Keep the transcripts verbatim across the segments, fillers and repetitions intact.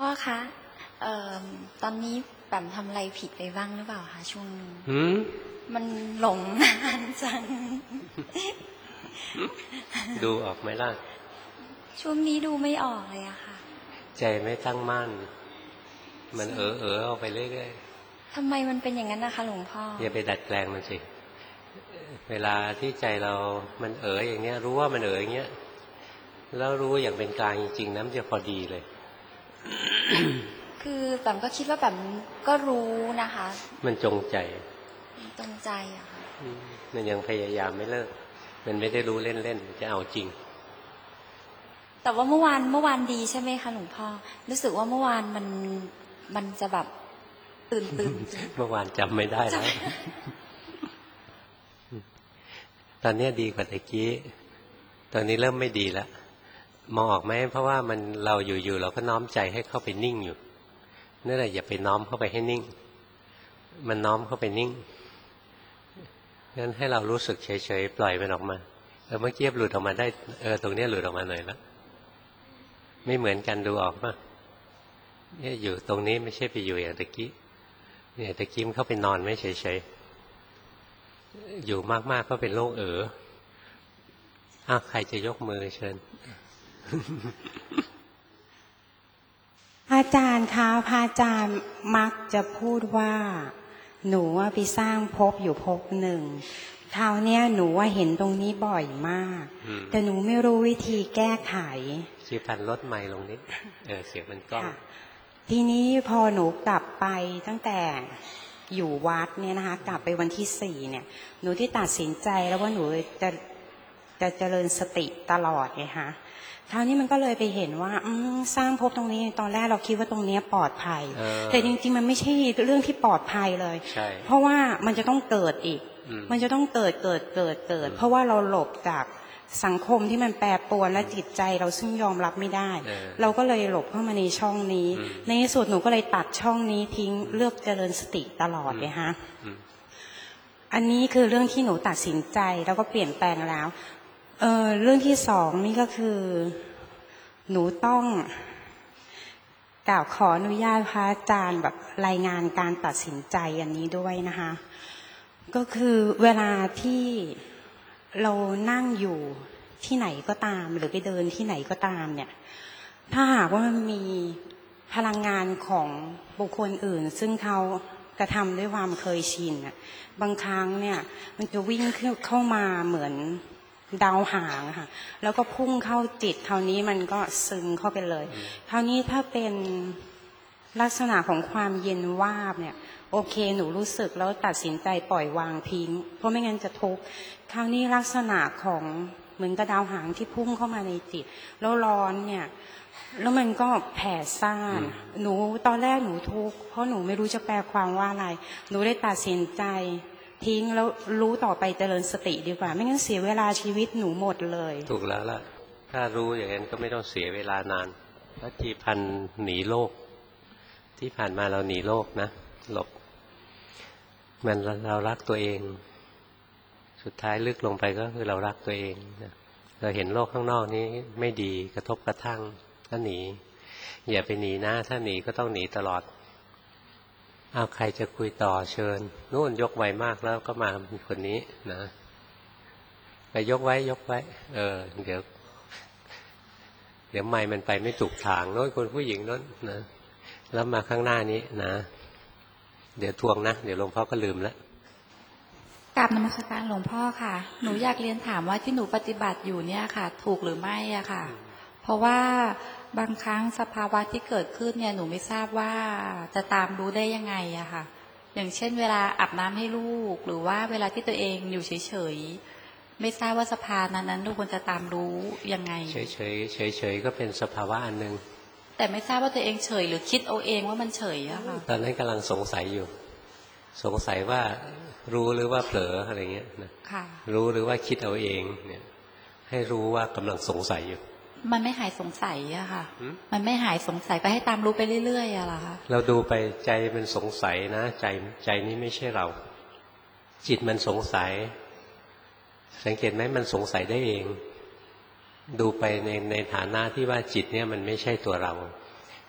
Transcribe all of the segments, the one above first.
พ่อคะเอ่อตอนนี้แปมทำอะไรผิดไปบ้างหรือเปล่าคะช่วงนี้มันหลงนานจังดูออกไหมล่ะช่วงนี้ดูไม่ออกเลยอะค่ะใจไม่ตั้งมั่นมันเออเออเอาไปเรื่อยๆทำไมมันเป็นอย่างนั้นนะคะหลวงพ่ออย่าไปดัดแปลงมันสิเวลาที่ใจเรามันเอออย่างเนี้ยรู้ว่ามันเอออย่างเนี้ยแล้วรู้อย่างเป็นกลางจริงๆนะมันจะพอดีเลยคือแปมก็คิดว่าแปมก็รู้นะคะมันจงใจจงใจอะค่ะมันยังพยายามไม่เลิกมันไม่ได้รู้เล่นๆจะเอาจริงแต่ว่าเมื่อวานเมื่อวานดีใช่ไหมคะหลวงพ่อรู้สึกว่าเมื่อวานมันมันจะแบบตื่นตื่นเมื่อวานจำไม่ได้แล้วตอนนี้ดีกว่าตะกี้ตอนนี้เริ่มไม่ดีแล้วมองออกไหมเพราะว่ามันเราอยู่ๆเราก็น้อมใจให้เข้าไปนิ่งอยู่นั่นแหละอย่าไปน้อมเข้าไปให้นิ่งมันน้อมเข้าไปนิ่งงั้นให้เรารู้สึกเฉยๆปล่อยมันออกมาเออเมื่อกี้หลุดออกมาได้เออตรงนี้หลุดออกมาหน่อยแล้วไม่เหมือนกันดูออกป่ะเนี่ยอยู่ตรงนี้ไม่ใช่ไปอยู่อย่างตะกี้เนี่ยตะกี้มันเข้าไปนอนไม่เฉยๆอยู่มากๆก็เป็นโรคเอ๋ออ้าวใครจะยกมือเชิญอาจารย์คะพระอาจารย์มักจะพูดว่าหนูว่าไปสร้างภพอยู่ภพหนึ่งคราวนี้หนูว่าเห็นตรงนี้บ่อยมากแต่หนูไม่รู้วิธีแก้ไขชีพันลดไมค์ลงนิดเออเสียงมันก้องทีนี้พอหนูกลับไปตั้งแต่อยู่วัดเนี่ยนะคะกลับไปวันที่สี่เนี่ยหนูที่ตัดสินใจแล้วว่าหนูจะจะเจริญสติตลอดไงคะคราวนี้มันก็เลยไปเห็นว่าสร้างภพตรงนี้ตอนแรกเราคิดว่าตรงนี้ปลอดภัยแต่จริงๆมันไม่ใช่เรื่องที่ปลอดภัยเลยเพราะว่ามันจะต้องเกิดอีกมันจะต้องเกิดเกิดเกิดเกิดเพราะว่าเราหลบจากสังคมที่มันแปรปรวนและจิตใจเราซึ่งยอมรับไม่ได้เราก็เลยหลบเข้ามาในช่องนี้ในที่สุดหนูก็เลยตัดช่องนี้ทิ้งเลือกเจริญสติตลอดเลยฮะอันนี้คือเรื่องที่หนูตัดสินใจแล้วก็เปลี่ยนแปลงแล้วเออเรื่องที่สองนี่ก็คือหนูต้องกล่าวขออนุญาตพระอาจารย์แบบรายงานการตัดสินใจอันนี้ด้วยนะคะก็คือเวลาที่เรานั่งอยู่ที่ไหนก็ตามหรือไปเดินที่ไหนก็ตามเนี่ยถ้าหากว่ามันมีพลังงานของบุคคลอื่นซึ่งเขากระทำด้วยความเคยชินอ่ะบางครั้งเนี่ยมันจะวิ่งเข้ามาเหมือนดาวหางค่ะแล้วก็พุ่งเข้าจิตคราวนี้มันก็ซึมเข้าไปเลยคราวนี้ถ้าเป็นลักษณะของความเย็นวาบเนี่ยโอเคหนูรู้สึกแล้วตัดสินใจปล่อยวางทิ้งเพราะไม่งั้นจะทุกข์คราวนี้ลักษณะของเหมือนกระดาวหางที่พุ่งเข้ามาในจิตแล้วร้อนเนี่ยแล้วมันก็แผ่ซ่านหนูตอนแรกหนูทุกข์เพราะหนูไม่รู้จะแปลความว่าอะไรหนูได้ตัดสินใจทิ้งแล้วรู้ต่อไปเจริญสติดีกว่าไม่งั้นเสียเวลาชีวิตหนูหมดเลยถูกแล้วล่ะถ้ารู้อย่างนั้นก็ไม่ต้องเสียเวลานานพระจีพันหนีโลกที่ผ่านมาเราหนีโลกนะหลบมันเรารักตัวเองสุดท้ายลึกลงไปก็คือเรารักตัวเองนะเราเห็นโลกข้างนอกนี้ไม่ดีกระทบกระทั่งก็หนีอย่าไปหนีนะถ้าหนีก็ต้องหนีตลอดเอาใครจะคุยต่อเชิญนู่นยกไวมากแล้วก็มาคนนี้นะไปยกไว้ยกไว้เออเดี๋ยวเดี๋ยวไมค์มันไปไม่ถูกทางโน้นคนผู้หญิงโน้นนะแล้วมาข้างหน้านี้นะเดี๋ยวทวงนะเดี๋ยวหลวงพ่อก็ลืมแล้วกราบนมัสการหลวงพ่อค่ะหนูอยากเรียนถามว่าที่หนูปฏิบัติอยู่เนี่ยค่ะถูกหรือไม่อะค่ะเพราะว่าบางครั้งสภาวะที่เกิดขึ้นเนี่ยหนูไม่ทราบว่าจะตามรู้ได้ยังไงอะค่ะอย่างเช่นเวลาอาบน้ำให้ลูกหรือว่าเวลาที่ตัวเองอยู่เฉยๆไม่ทราบว่าสภาวะนั้นลูกควรจะตามรู้ยังไงเฉยๆเฉยๆก็เป็นสภาวะอันนึงแต่ไม่ทราบว่าตัวเองเฉยหรือคิดเอาเองว่ามันเฉยอะค่ะตอนนั้นกำลังสงสัยอยู่สงสัยว่ารู้หรือว่าเผลออะไรเงี้ยนะรู้หรือว่าคิดเอาเองเนี่ยให้รู้ว่ากำลังสงสัยอยู่มันไม่หายสงสัยอะค่ะมันไม่หายสงสัยไปให้ตามรู้ไปเรื่อยๆอะล่ะคะเราดูไปใจมันสงสัยนะใจใจนี้ไม่ใช่เราจิตมันสงสัยสังเกตไหมมันสงสัยได้เองดูไปในในฐานะที่ว่าจิตเนี่ยมันไม่ใช่ตัวเรา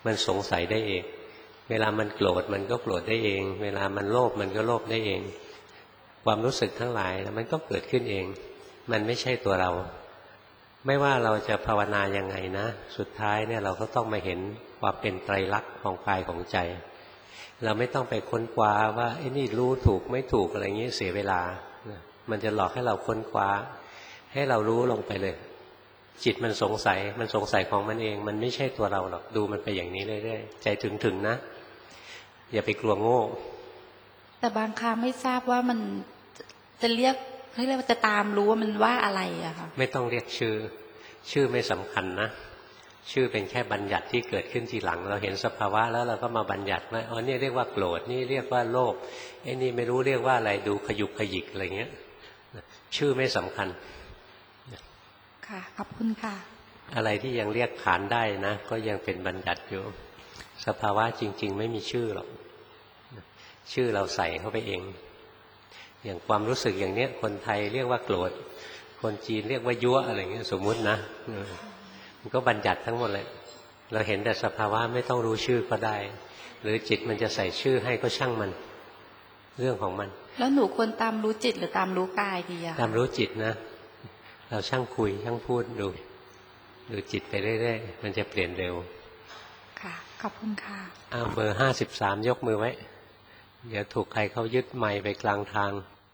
มันสงสัยได้เองเวลามันโกรธมันก็โกรธได้เองเวลามันโลภมันก็โลภได้เองความรู้สึกทั้งหลายมันก็เกิดขึ้นเองมันไม่ใช่ตัวเราไม่ว่าเราจะภาวนายังไงนะสุดท้ายเนี่ยเราก็ต้องมาเห็นความเป็นไตรลักษณ์ของกายของใจเราไม่ต้องไปค้นคว้าว่าไอ้นี่รู้ถูกไม่ถูกอะไรอย่างนี้เสียเวลามันจะหลอกให้เราค้นคว้าให้เรารู้ลงไปเลยจิตมันสงสัยมันสงสัยของมันเองมันไม่ใช่ตัวเราหรอกดูมันไปอย่างนี้เรื่อยๆใจถึงๆนะอย่าไปกลัวโง่แต่บางครั้งไม่ทราบว่ามันจะเรียกเรียกว่าจะตามรู้ว่ามันว่าอะไรอะค่ะไม่ต้องเรียกชื่อชื่อไม่สำคัญนะชื่อเป็นแค่บัญญัติที่เกิดขึ้นทีหลังเราเห็นสภาวะแล้วเราก็มาบัญญัติว่าอ๋อนี่เรียกว่าโกรธนี่เรียกว่าโลภไอ้นี่ไม่รู้เรียกว่าอะไรดูขยุกขยิกอะไรเงี้ยชื่อไม่สำคัญค่ะขอบคุณค่ะอะไรที่ยังเรียกขานได้นะก็ยังเป็นบัญญัติอยู่สภาวะจริงๆไม่มีชื่อหรอกชื่อเราใส่เข้าไปเองอย่างความรู้สึกอย่างเนี้ยคนไทยเรียกว่าโกรธคนจีนเรียกว่ายั่วอะไรเงี้ยสมมุตินะมันก็บัญญัติทั้งหมดเลยเราเห็นแต่สภาวะไม่ต้องรู้ชื่อก็ได้หรือจิตมันจะใส่ชื่อให้ก็ช่างมันเรื่องของมันแล้วหนูควรตามรู้จิตหรือตามรู้กายดีอะตามรู้จิตนะเราช่างคุยช่างพูดดูดูจิตไปเรื่อยๆมันจะเปลี่ยนเร็วค่ะขอบคุณค่ะอ้าวเบอร์ห้าสิบสามยกมือไว้เดี๋ยวถูกใครเขายึดไมค์ไปกลางทาง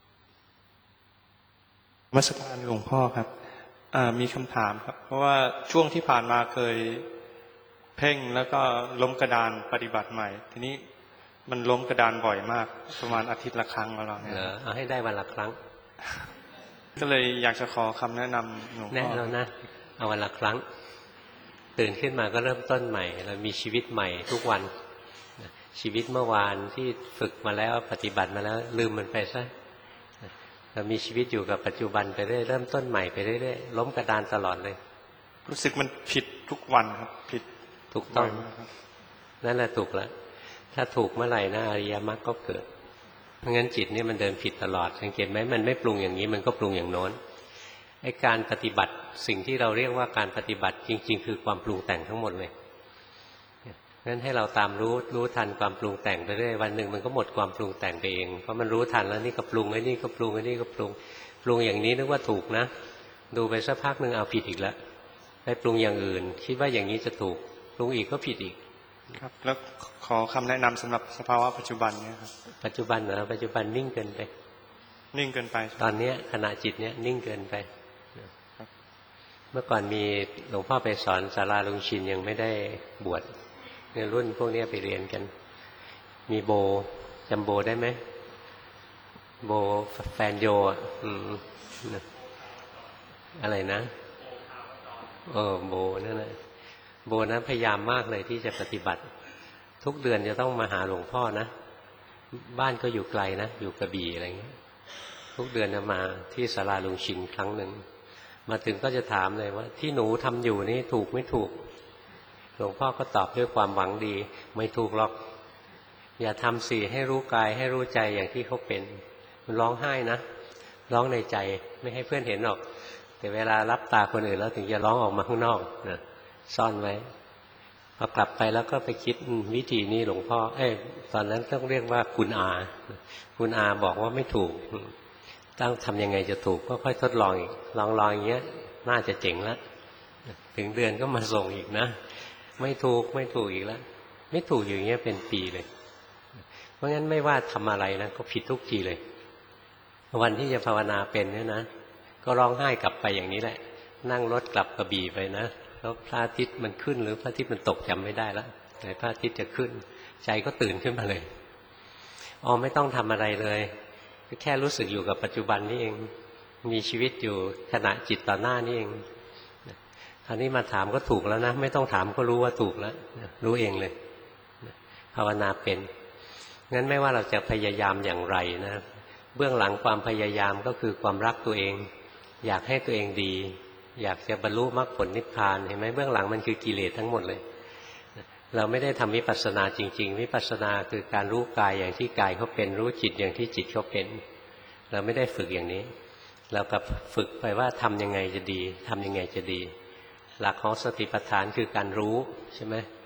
นมัสการหลวงพ่อครับมีคำถามครับเพราะว่าช่วงที่ผ่านมาเคยเพ่งแล้วก็ล้มกระดานปฏิบัติใหม่ทีนี้มันล้มกระดานบ่อยมากประมาณอาทิตย์ละครั้งแล้วเนี่ยเอาให้ได้วันละครั้งก็เลยอยากจะขอคำแนะนำหลวงพ่อแนะนำนะเอาวันละครั้งตื่นขึ้นมาก็เริ่มต้นใหม่เรามีชีวิตใหม่ทุกวันชีวิตเมื่อวานที่ฝึกมาแล้วปฏิบัติมาแล้วลืมมันไปซะเรามีชีวิตอยู่กับปัจจุบันไปเรื่อยเริ่มต้นใหม่ไปเรื่อยล้มกระดานตลอดเลยรู้สึกมันผิดทุกวันครับผิดถูกต้องนั่นแหละถูกแล้วถ้าถูกเมื่อไหร่นะอริยมรรคก็เกิดเพราะงั้นจิตนี่มันเดินผิดตลอดสังเกตไหมมันไม่ปรุงอย่างนี้มันก็ปรุงอย่างโน้นไอ้การปฏิบัติสิ่งที่เราเรียกว่าการปฏิบัติจริงๆคือความปรุงแต่งทั้งหมดเลยงั้นให้เราตามรู้รู้ทันความปรุงแต่งไปเรื่อยวันหนึ่งมันก็หมดความปรุงแต่งไปเองเพราะมันรู้ทันแล้วนี่ก็ปรุงไอ้นี่ก็ปรุงไอ้นี่ก็ปรุงปรุงอย่างนี้นึกว่าถูกนะดูไปสักพักหนึ่งเอาผิดอีกแล้วไปปรุงอย่างอื่นคิดว่าอย่างนี้จะถูกปรุงอีกก็ผิดอีกครับแล้วขอคำแนะนำสำหรับสภาวะปัจจุบันเนี่ยครับปัจจุบันเหรอปัจจุบันนิ่งเกินไปนิ่งเกินไปตอนนี้ขณะจิตเนี้ยนิ่งเกินไปเมื่อก่อนมีหลวงพ่อไปสอนศาลาลุงชินยังไม่ได้บวชเนี่ยรุ่นพวกนี้ไปเรียนกันมีโบจำโบได้ไหมโบแฟนโยอ่ะอืมอะไรนะเออโบนั่นแหละโบนั้นพยายามมากเลยที่จะปฏิบัติทุกเดือนจะต้องมาหาหลวงพ่อนะบ้านก็อยู่ไกลนะอยู่กระบี่อะไรเงี้ยทุกเดือนจะมาที่ศาลาลุงชินครั้งหนึ่งมาถึงก็จะถามเลยว่าที่หนูทำอยู่นี่ถูกไม่ถูกหลวงพ่อก็ตอบด้วยความหวังดีไม่ถูกหรอกอย่าทำสิให้รู้กายให้รู้ใจอย่างที่เขาเป็นมันร้องไห้นะร้องในใจไม่ให้เพื่อนเห็นหรอกแต่เวลารับตาคนอื่นแล้วถึงจะร้องออกมาข้างนอกนะซ่อนไว้พอกลับไปแล้วก็ไปคิดวิธีนี้หลวงพ่อเอ้ยตอนนั้นต้องเรียกว่าคุณอาคุณอาบอกว่าไม่ถูกต้องทำยังไงจะถูกก็ค่อยทดลองอีกลองลองอย่างเงี้ยน่าจะเจ๋งแล้วถึงเดือนก็มาส่งอีกนะไม่ถูกไม่ถูกอีกแล้วไม่ถูกอย่างเงี้ยเป็นปีเลยเพราะงั้นไม่ว่าทำอะไรนะก็ผิดทุกทีเลยวันที่จะภาวนาเป็นเนี่ยนะก็ร้องไห้กลับไปอย่างนี้แหละนั่งรถกลับกระบี่ไปนะแล้วพระอาทิตย์มันขึ้นหรือพระอาทิตย์มันตกจำไม่ได้แล้วไหนพระอาทิตย์จะขึ้นใจก็ตื่นขึ้นมาเลยอ๋อไม่ต้องทำอะไรเลยแค่รู้สึกอยู่กับปัจจุบันนี่เองมีชีวิตอยู่ขณะจิตต่อหน้านี่เองคราวนี้มาถามก็ถูกแล้วนะไม่ต้องถามก็รู้ว่าถูกแล้วรู้เองเลยภาวนาเป็นงั้นไม่ว่าเราจะพยายามอย่างไรนะเบื้องหลังความพยายามก็คือความรักตัวเองอยากให้ตัวเองดีอยากจะบรรลุมรรคผลนิพพานเห็นไหมเบื้องหลังมันคือกิเลสทั้งหมดเลยเราไม่ได้ทำวิปัสสนาจริงๆวิปัสสนาคือการรู้กายอย่างที่กายเขาเป็นรู้จิตอย่างที่จิตเขาเป็นเราไม่ได้ฝึกอย่างนี้เรากับฝึกไปว่าทำยังไงจะดีทำยังไงจะดีหลักของสติปัฏฐานคือการรู้ใช่ไหม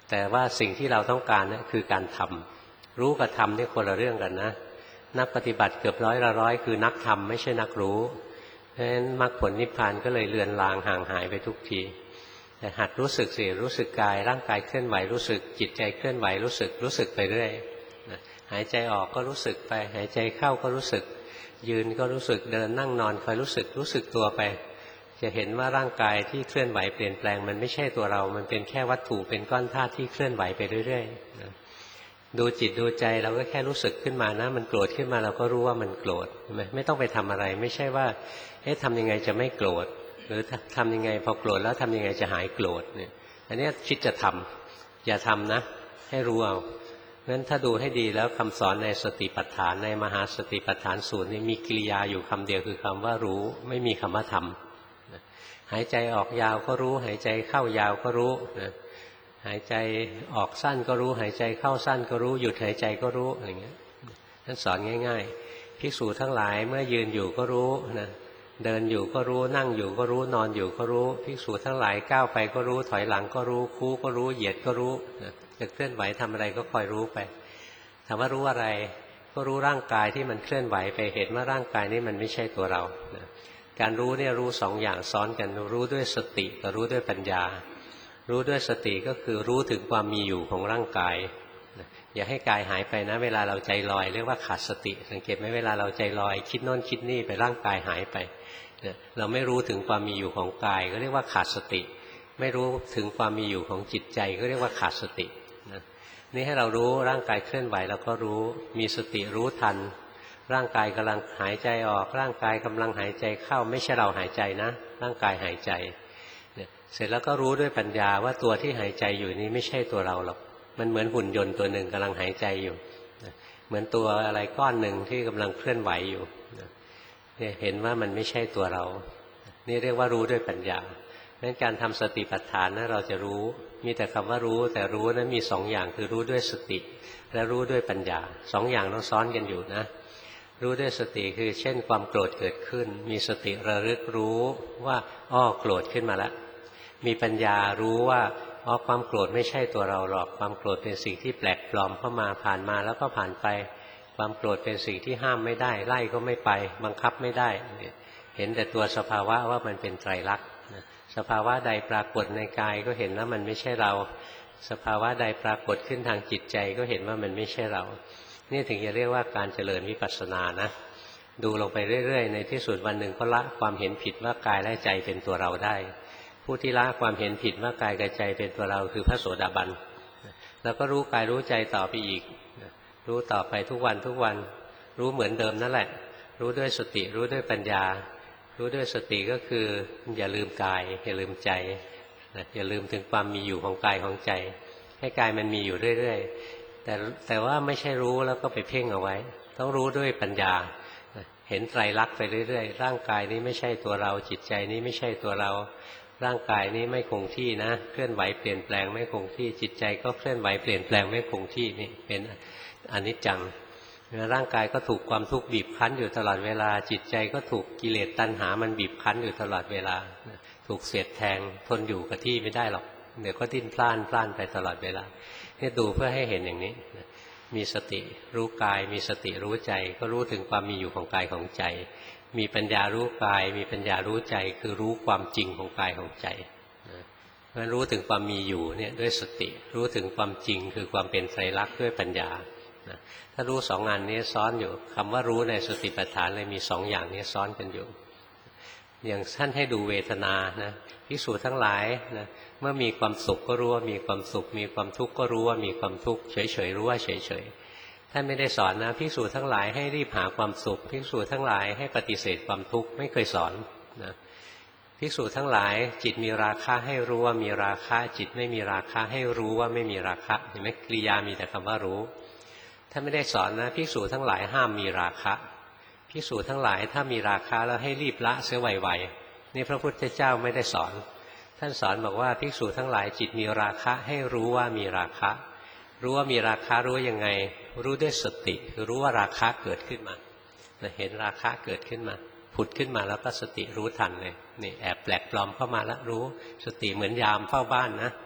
แต่ว่าสิ่งที่เราต้องการนะคือการทำรู้กับทำนี่คนละเรื่องกันนะนักปฏิบัติเกือบร้อยละร้อยคือนักทำไม่ใช่นักรู้เพราะฉะนั้นมรรคผลนิพพานก็เลยเลือนลางห่างหายไปทุกทีแต่หัดรู้สึกสิรู้สึกกายร่างกายเคลื่อนไหวรู้สึกจิตใจเคลื่อนไหวรู้สึกรู้สึกไปเรื่อยหายใจออกก็รู้สึกไปหายใจเข้าก็รู้สึกยืนก็รู้สึกเดินนั่งนอนคอยรู้สึกรู้สึกตัวไปจะเห็นว่าร่างกายที่เคลื่อนไหวเปลี่ยนแปลงมันไม่ใช่ตัวเรามันเป็นแค่วัตถุเป็นก้อนธาตุที่เคลื่อนไหวไปเรื่อยๆดูจิตดูใจเราก็แค่รู้สึกขึ้นมานะมันโกรธขึ้นมาเราก็รู้ว่ามันโกรธใช่ไหมไม่ต้องไปทำอะไรไม่ใช่ว่าเอ๊ะทำยังไงจะไม่โกรธหรือทำยังไงพอโกรธแล้วทำยังไงจะหายโกรธเนี่ยอันนี้คิดจะทำอย่าทำนะให้รู้เอางั้นถ้าดูให้ดีแล้วคำสอนในสติปัฏฐานในมหาสติปัฏฐานสูตรนี้มีกิริยาอยู่คำเดียวคือคำว่ารู้ไม่มีคำว่าทำหายใจออกยาวก็รู้หายใจเข้ายาวก็รู้นะหายใจออกสั้นก็รู้หายใจเข้าสั้นก็รู้หยุดหายใจก็รู้อะไรเงี้ยท่านสอนง่ายๆภิกษุทั้งหลายเมื่อยืนอยู่ก็รู้นะเดินอยู่ก็รู้นั่งอยู่ก็รู้นอนอยู่ก็รู้ภิกษุทั้งหลายก้าวไปก็รู้ถอยหลังก็รู้คู่ก็รู้เหยียดก็รู้นะจะเคลื่อนไหวทำอะไรก็คอยรู้ไปถามว่ารู้อะไรก็รู้ร่างกายที่มันเคลื่อนไหวไปเห็นว่าร่างกายนี้มันไม่ใช่ตัวเรานะการรู้เนี่ยรู้สองอย่างซ้อนกันรู้ด้วยสติกับรู้ด้วยปัญญารู้ด้วยสติก็คือรู้ถึงความมีอยู่ของร่างกายอย่าให้กายหายไปนะเวลาเราใจลอยเรียกว่าขาดสติสังเกตไหมเวลาเราใจลอยคิดโน่นคิดนี่ไปร่างกายหายไปเราไม่รู้ถึงความมีอยู่ของกายก็เรียกว่าขาดสติไม่รู้ถึงความมีอยู่ของจิตใจก็เรียกว่าขาดสตินี่ให้เรารู้ร่างกายเคลื่อนไหวเราก็รู้มีสติรู้ทันร่างกายกำลังหายใจออกร่างกายกำลังหายใจเข้าไม่ใช่เราหายใจนะร่างกายหายใจเนี่ยเสร็จแล้วก็รู้ด้วยปัญญาว่าตัวที่หายใจอยู่นี้ไม่ใช่ตัวเราหรอกมันเหมือนหุ่นยนต์ตัวหนึ่งกำลังหายใจอยู่เหมือนตัวอะไรก้อนหนึ่งที่กำลังเคลื่อนไหวอยู่เนี่ยเห็นว่ามันไม่ใช่ตัวเรานี่เรียกว่ารู้ด้วยปัญญาเพราะฉะนั้นการทำสติปัฏฐานนะเราจะรู้มีแต่คำว่ารู้แต่รู้นั้นมีสองอย่างคือรู้ด้วยสติและรู้ด้วยปัญญาสองอย่างต้องซ้อนกันอยู่นะรู้ด้วยสติคือเช่นความโกรธเกิดขึ้นมีสติระลึกรู้ว่าอ้อโกรธขึ้นมาแล้วมีปัญญารู้ว่าอ๋อความโกรธไม่ใช่ตัวเราหรอกความโกรธเป็นสิ่งที่แปลกปลอมเข้ามาผ่านมาแล้วก็ผ่านไปความโกรธเป็นสิ่งที่ห้ามไม่ได้ไล่ก็ไม่ไปบังคับไม่ได้เห็นแต่ตัวสภาวะว่ามันเป็นไตรลักษณ์สภาวะใดปรากฏในกายก็เห็นว่ามันไม่ใช่เราสภาวะใดปรากฏขึ้นทางจิตใจก็เห็นว่ามันไม่ใช่เรานี่ถึงจะเรียกว่าการเจริญวิปัสสนานะดูลงไปเรื่อยๆในที่สุดวันหนึ่งก็ละความเห็นผิดว่ากายและใจเป็นตัวเราได้ผู้ที่ละความเห็นผิดว่ากายกับใจเป็นตัวเราคือพระโสดาบันแล้วก็รู้กายรู้ใจต่อไปอีกรู้ต่อไปทุกวันทุกวันรู้เหมือนเดิมนั่นแหละรู้ด้วยสติรู้ด้วยปัญญารู้ด้วยสติก็คืออย่าลืมกายอย่าลืมใจอย่าลืมถึงความมีอยู่ของกายของใจให้กายมันมีอยู่เรื่อยๆแต่แต่ว่าไม่ใช่รู้แล้วก็ไปเพ่งเอาไว้ต้องรู้ด้วยปัญญาเห็นไตรลักษณ์ไปเรื่อยๆร่างกายนี้ไม่ใช่ตัวเราจิตใจนี้ไม่ใช่ตัวเราร่างกายนี้ไม่คงที่นะเคลื่อนไหวเปลี่ยนแปลงไม่คงที่จิตใจก็เคลื่อนไหวเปลี่ยนแปลงไม่คงที่นี่เป็นอนิจจังร่างกายก็ถูกความทุกข์บีบคั้นอยู่ตลอดเวลาจิตใจก็ถูกกิเลสตัณหามันบีบคั้นอยู่ตลอดเวลาถูกเสียดแทงทนอยู่กับที่ไม่ได้หรอกเดี๋ยวก็ดิ้นพล่านพล่านไปตลอดเวลานี่ดูเพื่อให้เห็นอย่างนี้มีสติรู้กายมีสติรู้ใจก็รู้ถึงความมีอยู่ของกายของใจมีปัญญารู้กายมีปัญญารู้ใจคือรู้ความจริงของกายของใจเพราะรู้ถึงความมีอยู่เนี่ยด้วยสติรู้ถึงความจริงคือความเป็นไตรลักษณ์ด้วยปัญญาถ้ารู้สองงานนี้ซ้อนอยู่คำว่ารู้ในสติปัฏฐานเลยมีสองอย่างนี้ซ้อนกันอยู่อย่างท่านให้ดูเวทนานะภิกษุทั้งหลายนะเมื่อมีความสุขก็รู้ว่ามีความสุขมีความทุกข์ก็รู้ว่ามีความทุกข์เฉยๆรู้ว่าเฉยๆท่านไม่ได้สอนนะภิกษุทั้งหลายให้รีบหาความสุขภิกษุทั้งหลายให้ปฏิเสธความทุกข์ไม่เคยสอนนะภิกษุทั้งหลายจิตมีราคะให้รู้ว่ามีราคะจิตไม่มีราคะให้รู้ว่าไม่มีราคะเห็นไหมกริยามีแต่คำว่ารู้ท่านไม่ได้สอนนะภิกษุทั้งหลายห้ามมีราคะภิกษุทั้งหลายถ้ามีราคะแล้วให้รีบละเสียไวๆนี่พระพุทธเจ้าไม่ได้สอนท่านสอนบอกว่าภิกษุทั้งหลายจิตมีราคะให้รู้ว่ามีราคะรู้ว่ามีราคะรู้ยังไงรู้ด้วยสติคือรู้ว่าราคะเกิดขึ้นมาเห็นราคะเกิดขึ้นมาผุดขึ้นมาแล้วก็สติรู้ทันเลยนี่แอบแปลกปลอมเข้ามาแล้วรู้สติเหมือนยามเฝ้าบ้านนะพ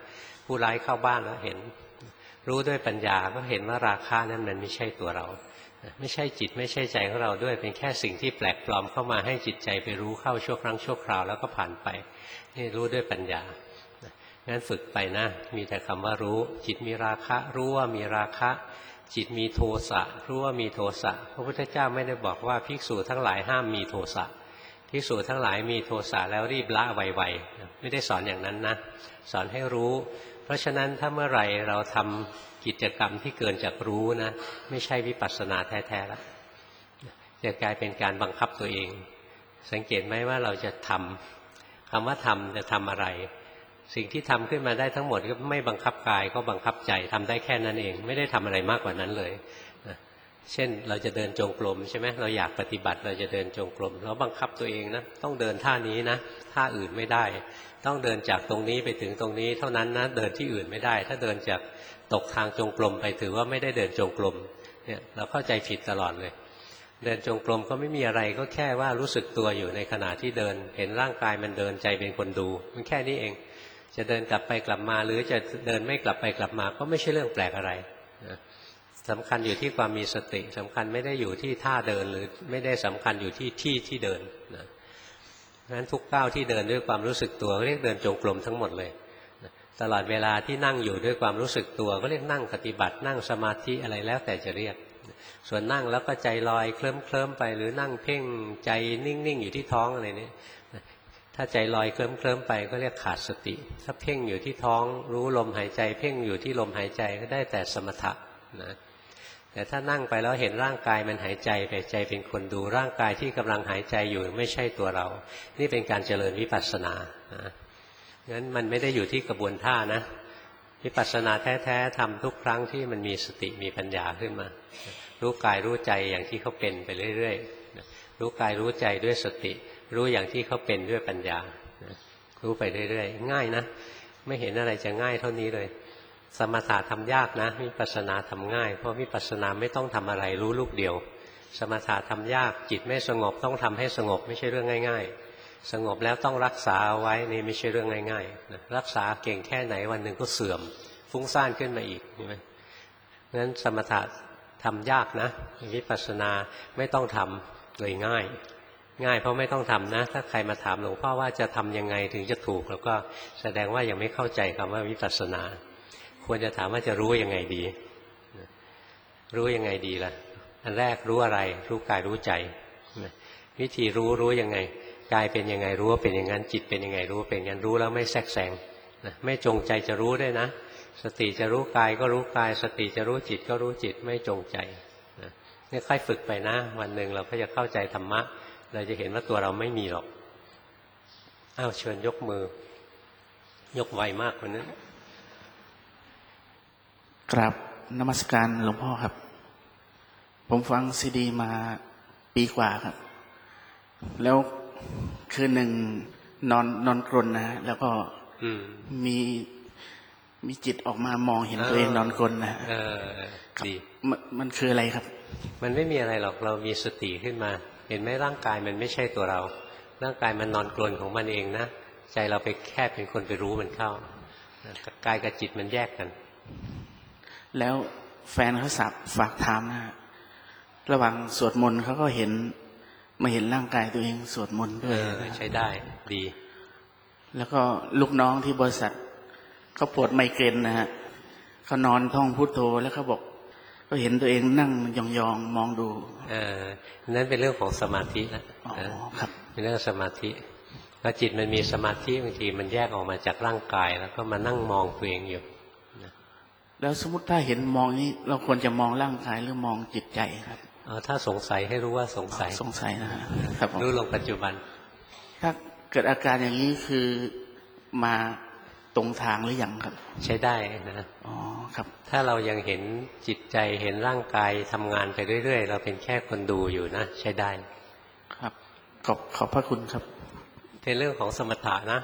ผู้ร้ายเข้าบ้านแล้วเห็นรู้ด้วยปัญญาก็เห็นว่าราคะนั้นมันไม่ใช่ตัวเราไม่ใช่จิตไม่ใช่ใจของเราด้วยเป็นแค่สิ่งที่แปลกปลอมเข้ามาให้จิตใจไปรู้เข้าชั่วครั้งชั่วคราวแล้วก็ผ่านไปนี่รู้ด้วยปัญญางั้นฝึกไปนะมีแต่คำว่ารู้จิตมีราคะรู้ว่ามีราคะจิตมีโทสะรู้ว่ามีโทสะพระพุทธเจ้าไม่ได้บอกว่าภิกษุทั้งหลายห้ามมีโทสะภิกษุทั้งหลายมีโทสะแล้วรีบละไวๆไม่ได้สอนอย่างนั้นนะสอนให้รู้เพราะฉะนั้นถ้าเมื่อไหร่เราทำกิจกรรมที่เกินจากรู้นะไม่ใช่วิปัสสนาแท้ๆแล้วจะกลายเป็นการบังคับตัวเองสังเกตไหมว่าเราจะทำคำว่าทำจะทำอะไรสิ่งที่ทำขึ้นมาได้ทั้งหมดก็ไม่บังคับกายก็บังคับใจทำได้แค่นั้นเองไม่ได้ทำอะไรมากกว่านั้นเลยเช่นเราจะเดินจงกรมใช่ไหมเราอยากปฏิบัติเราจะเดินจงกรมเราบังคับตัวเองนะต้องเดินท่านี้นะท่าอื่นไม่ได้ต้องเดินจากตรงนี้ไปถึงตรงนี้เท่านั้นนะเดินที่อื่นไม่ได้ถ้าเดินจากตกทางจงกรมไปถือว่าไม่ได้เดินจงกรมเนี่ยเราเข้าใจผิดตลอดเลยเดินจงกรมก็ไม่มีอะไรก็แค่ว่ารู้สึกตัวอยู่ในขณะที่เดินเห็นร่างกายมันเดินใจเป็นคนดูมันแค่นี้เองจะเดินกลับไปกลับมาหรือจะเดินไม่กลับไปกลับมาก็ไม่ใช่เรื่องแปลกอะไรนะสำคัญอยู่ที่ความมีสติสำคัญไม่ได้อยู่ที่ท่าเดินหรือไม่ได้สำคัญอยู่ที่ที่ที่เดินนะงั้นทุกก้าวที่เดินด้วยความรู้สึกตัวเรียกเดินจงกรมทั้งหมดเลยนะตลอดเวลาที่นั่งอยู่ด้วยความรู้สึกตัวก็เรียกนั่งปฏิบัตินั่งสมาธิอะไรแล้วแต่จะเรียกส่วนนั่งแล้วก็ใจลอยเคลิ้มเคลิ้มไปหรือนั่งเพ่งใจนิ่งๆอยู่ที่ท้องอะไรนี้ถ้าใจลอยเคลิ้มเคลิ้มไปก็เรียกขาดสติถ้าเพ่งอยู่ที่ท้องรู้ลมหายใจเพ่งอยู่ที่ลมหายใจก็ได้แต่สมถะนะแต่ถ้านั่งไปแล้วเห็นร่างกายมันหายใจไปใจเป็นคนดูร่างกายที่กำลังหายใจอยู่ไม่ใช่ตัวเรานี่เป็นการเจริญวิปัสสนานะงั้นมันไม่ได้อยู่ที่กระบวนท่านะวิปัสสนาแท้ๆทำทุกครั้งที่มันมีสติมีปัญญาขึ้นมารู้กายรู้ใจอย่างที่เขาเป็นไปเรื่อยๆรู้กายรู้ใจด้วยสติรู้อย่างที่เขาเป็นด้วยปัญญารู้ไปเรื่อยๆง่ายนะไม่เห็นอะไรจะง่ายเท่านี้เลยสมถะทำยากนะวิปัสสนาทำง่ายเพราะวิปัสสนาไม่ต้องทำอะไรรู้ลูกเดียวสมถะทำยากจิตไม่สงบต้องทำให้สงบไม่ใช่เรื่องง่ายๆสงบแล้วต้องรักษาเอาไว้นี่ไม่ใช่เรื่องง่ายๆนะรักษาเก่งแค่ไหนวันหนึ่งก็เสื่อมฟุ้งซ่านขึ้นมาอีกใช่ไหมงั้นสมถะทำยากนะวิปัสสนาไม่ต้องทำเลยง่ายง่ายเพราะไม่ต้องทำนะถ้าใครมาถามหลวงพ่อว่าจะทำยังไงถึงจะถูกแล้วก็แสดงว่ายังไม่เข้าใจคำว่าวิปัสสนาควรจะถามว่าจะรู้ยังไงดีรู้ยังไงดีล่ะอันแรกรู้อะไรรู้กายรู้ใจวิธีรู้รู้ยังไงกายเป็นยังไงรู้ว่าเป็นอย่างนั้นจิตเป็นยังไงรู้ว่าเป็นอย่างนั้นรู้แล้วไม่แทรกแซงไม่จงใจจะรู้ด้วยนะสติจะรู้กายก็รู้กายสติจะรู้จิตก็รู้จิตไม่จงใจนี่ค่อยฝึกไปนะวันหนึ่งเราก็จะเข้าใจธรรมะเราจะเห็นว่าตัวเราไม่มีหรอกอ้าวเชิญยกมือยกไวมากวันนั้นกราบนมัสการหลวงพ่อครับผมฟังซีดีมาปีกว่าครับแล้วคืนหนึ่งนอนนอนกรนนะฮะแล้วก็มีมีจิตออกมามองเห็นตัวเองนอนกรนนะฮะดีมันมันคืออะไรครับมันไม่มีอะไรหรอกเรามีสติขึ้นมาเห็นไหมร่างกายมันไม่ใช่ตัวเราร่างกายมันนอนกรนของมันเองนะใจเราไปแค่เป็นคนไปรู้มันเข้ากายกับจิตมันแยกกันแล้วแฟนเขาสับฝากถามนะระหว่างสวดมนต์เขาก็เห็นมาเห็นร่างกายตัวเองสวดมนต์ด้วยใช้ได้ดีแล้วก็ลูกน้องที่บริษัทเขาปวดไมเกรนนะฮะเขานอนท่องพุทโธแล้วเขาบอกก็เห็นตัวเองนั่งยองๆมองดูเออนั่นเป็นเรื่องของสมาธินะอ๋อครับเป็นเรื่องสมาธิพอจิตมันมีสมาธิบางทีมันแยกออกมาจากร่างกายแล้วก็มานั่งมองตัวเองอยู่แล้วสมมติถ้าเห็นมองนี้เราควรจะมองร่างกายหรือมองจิตใจครับอ๋อถ้าสงสัยให้รู้ว่าสงสัยสงสัยนะครับรู้ลงปัจจุบันถ้าเกิดอาการอย่างนี้คือมาตรงทางหรือยังครับใช้ได้นะอ๋อครับถ้าเรายังเห็นจิตใจเห็นร่างกายทำงานไปเรื่อยๆเราเป็นแค่คนดูอยู่นะใช้ได้ครับขอบขอบพระคุณครับเป็นเรื่องของสมถะนะ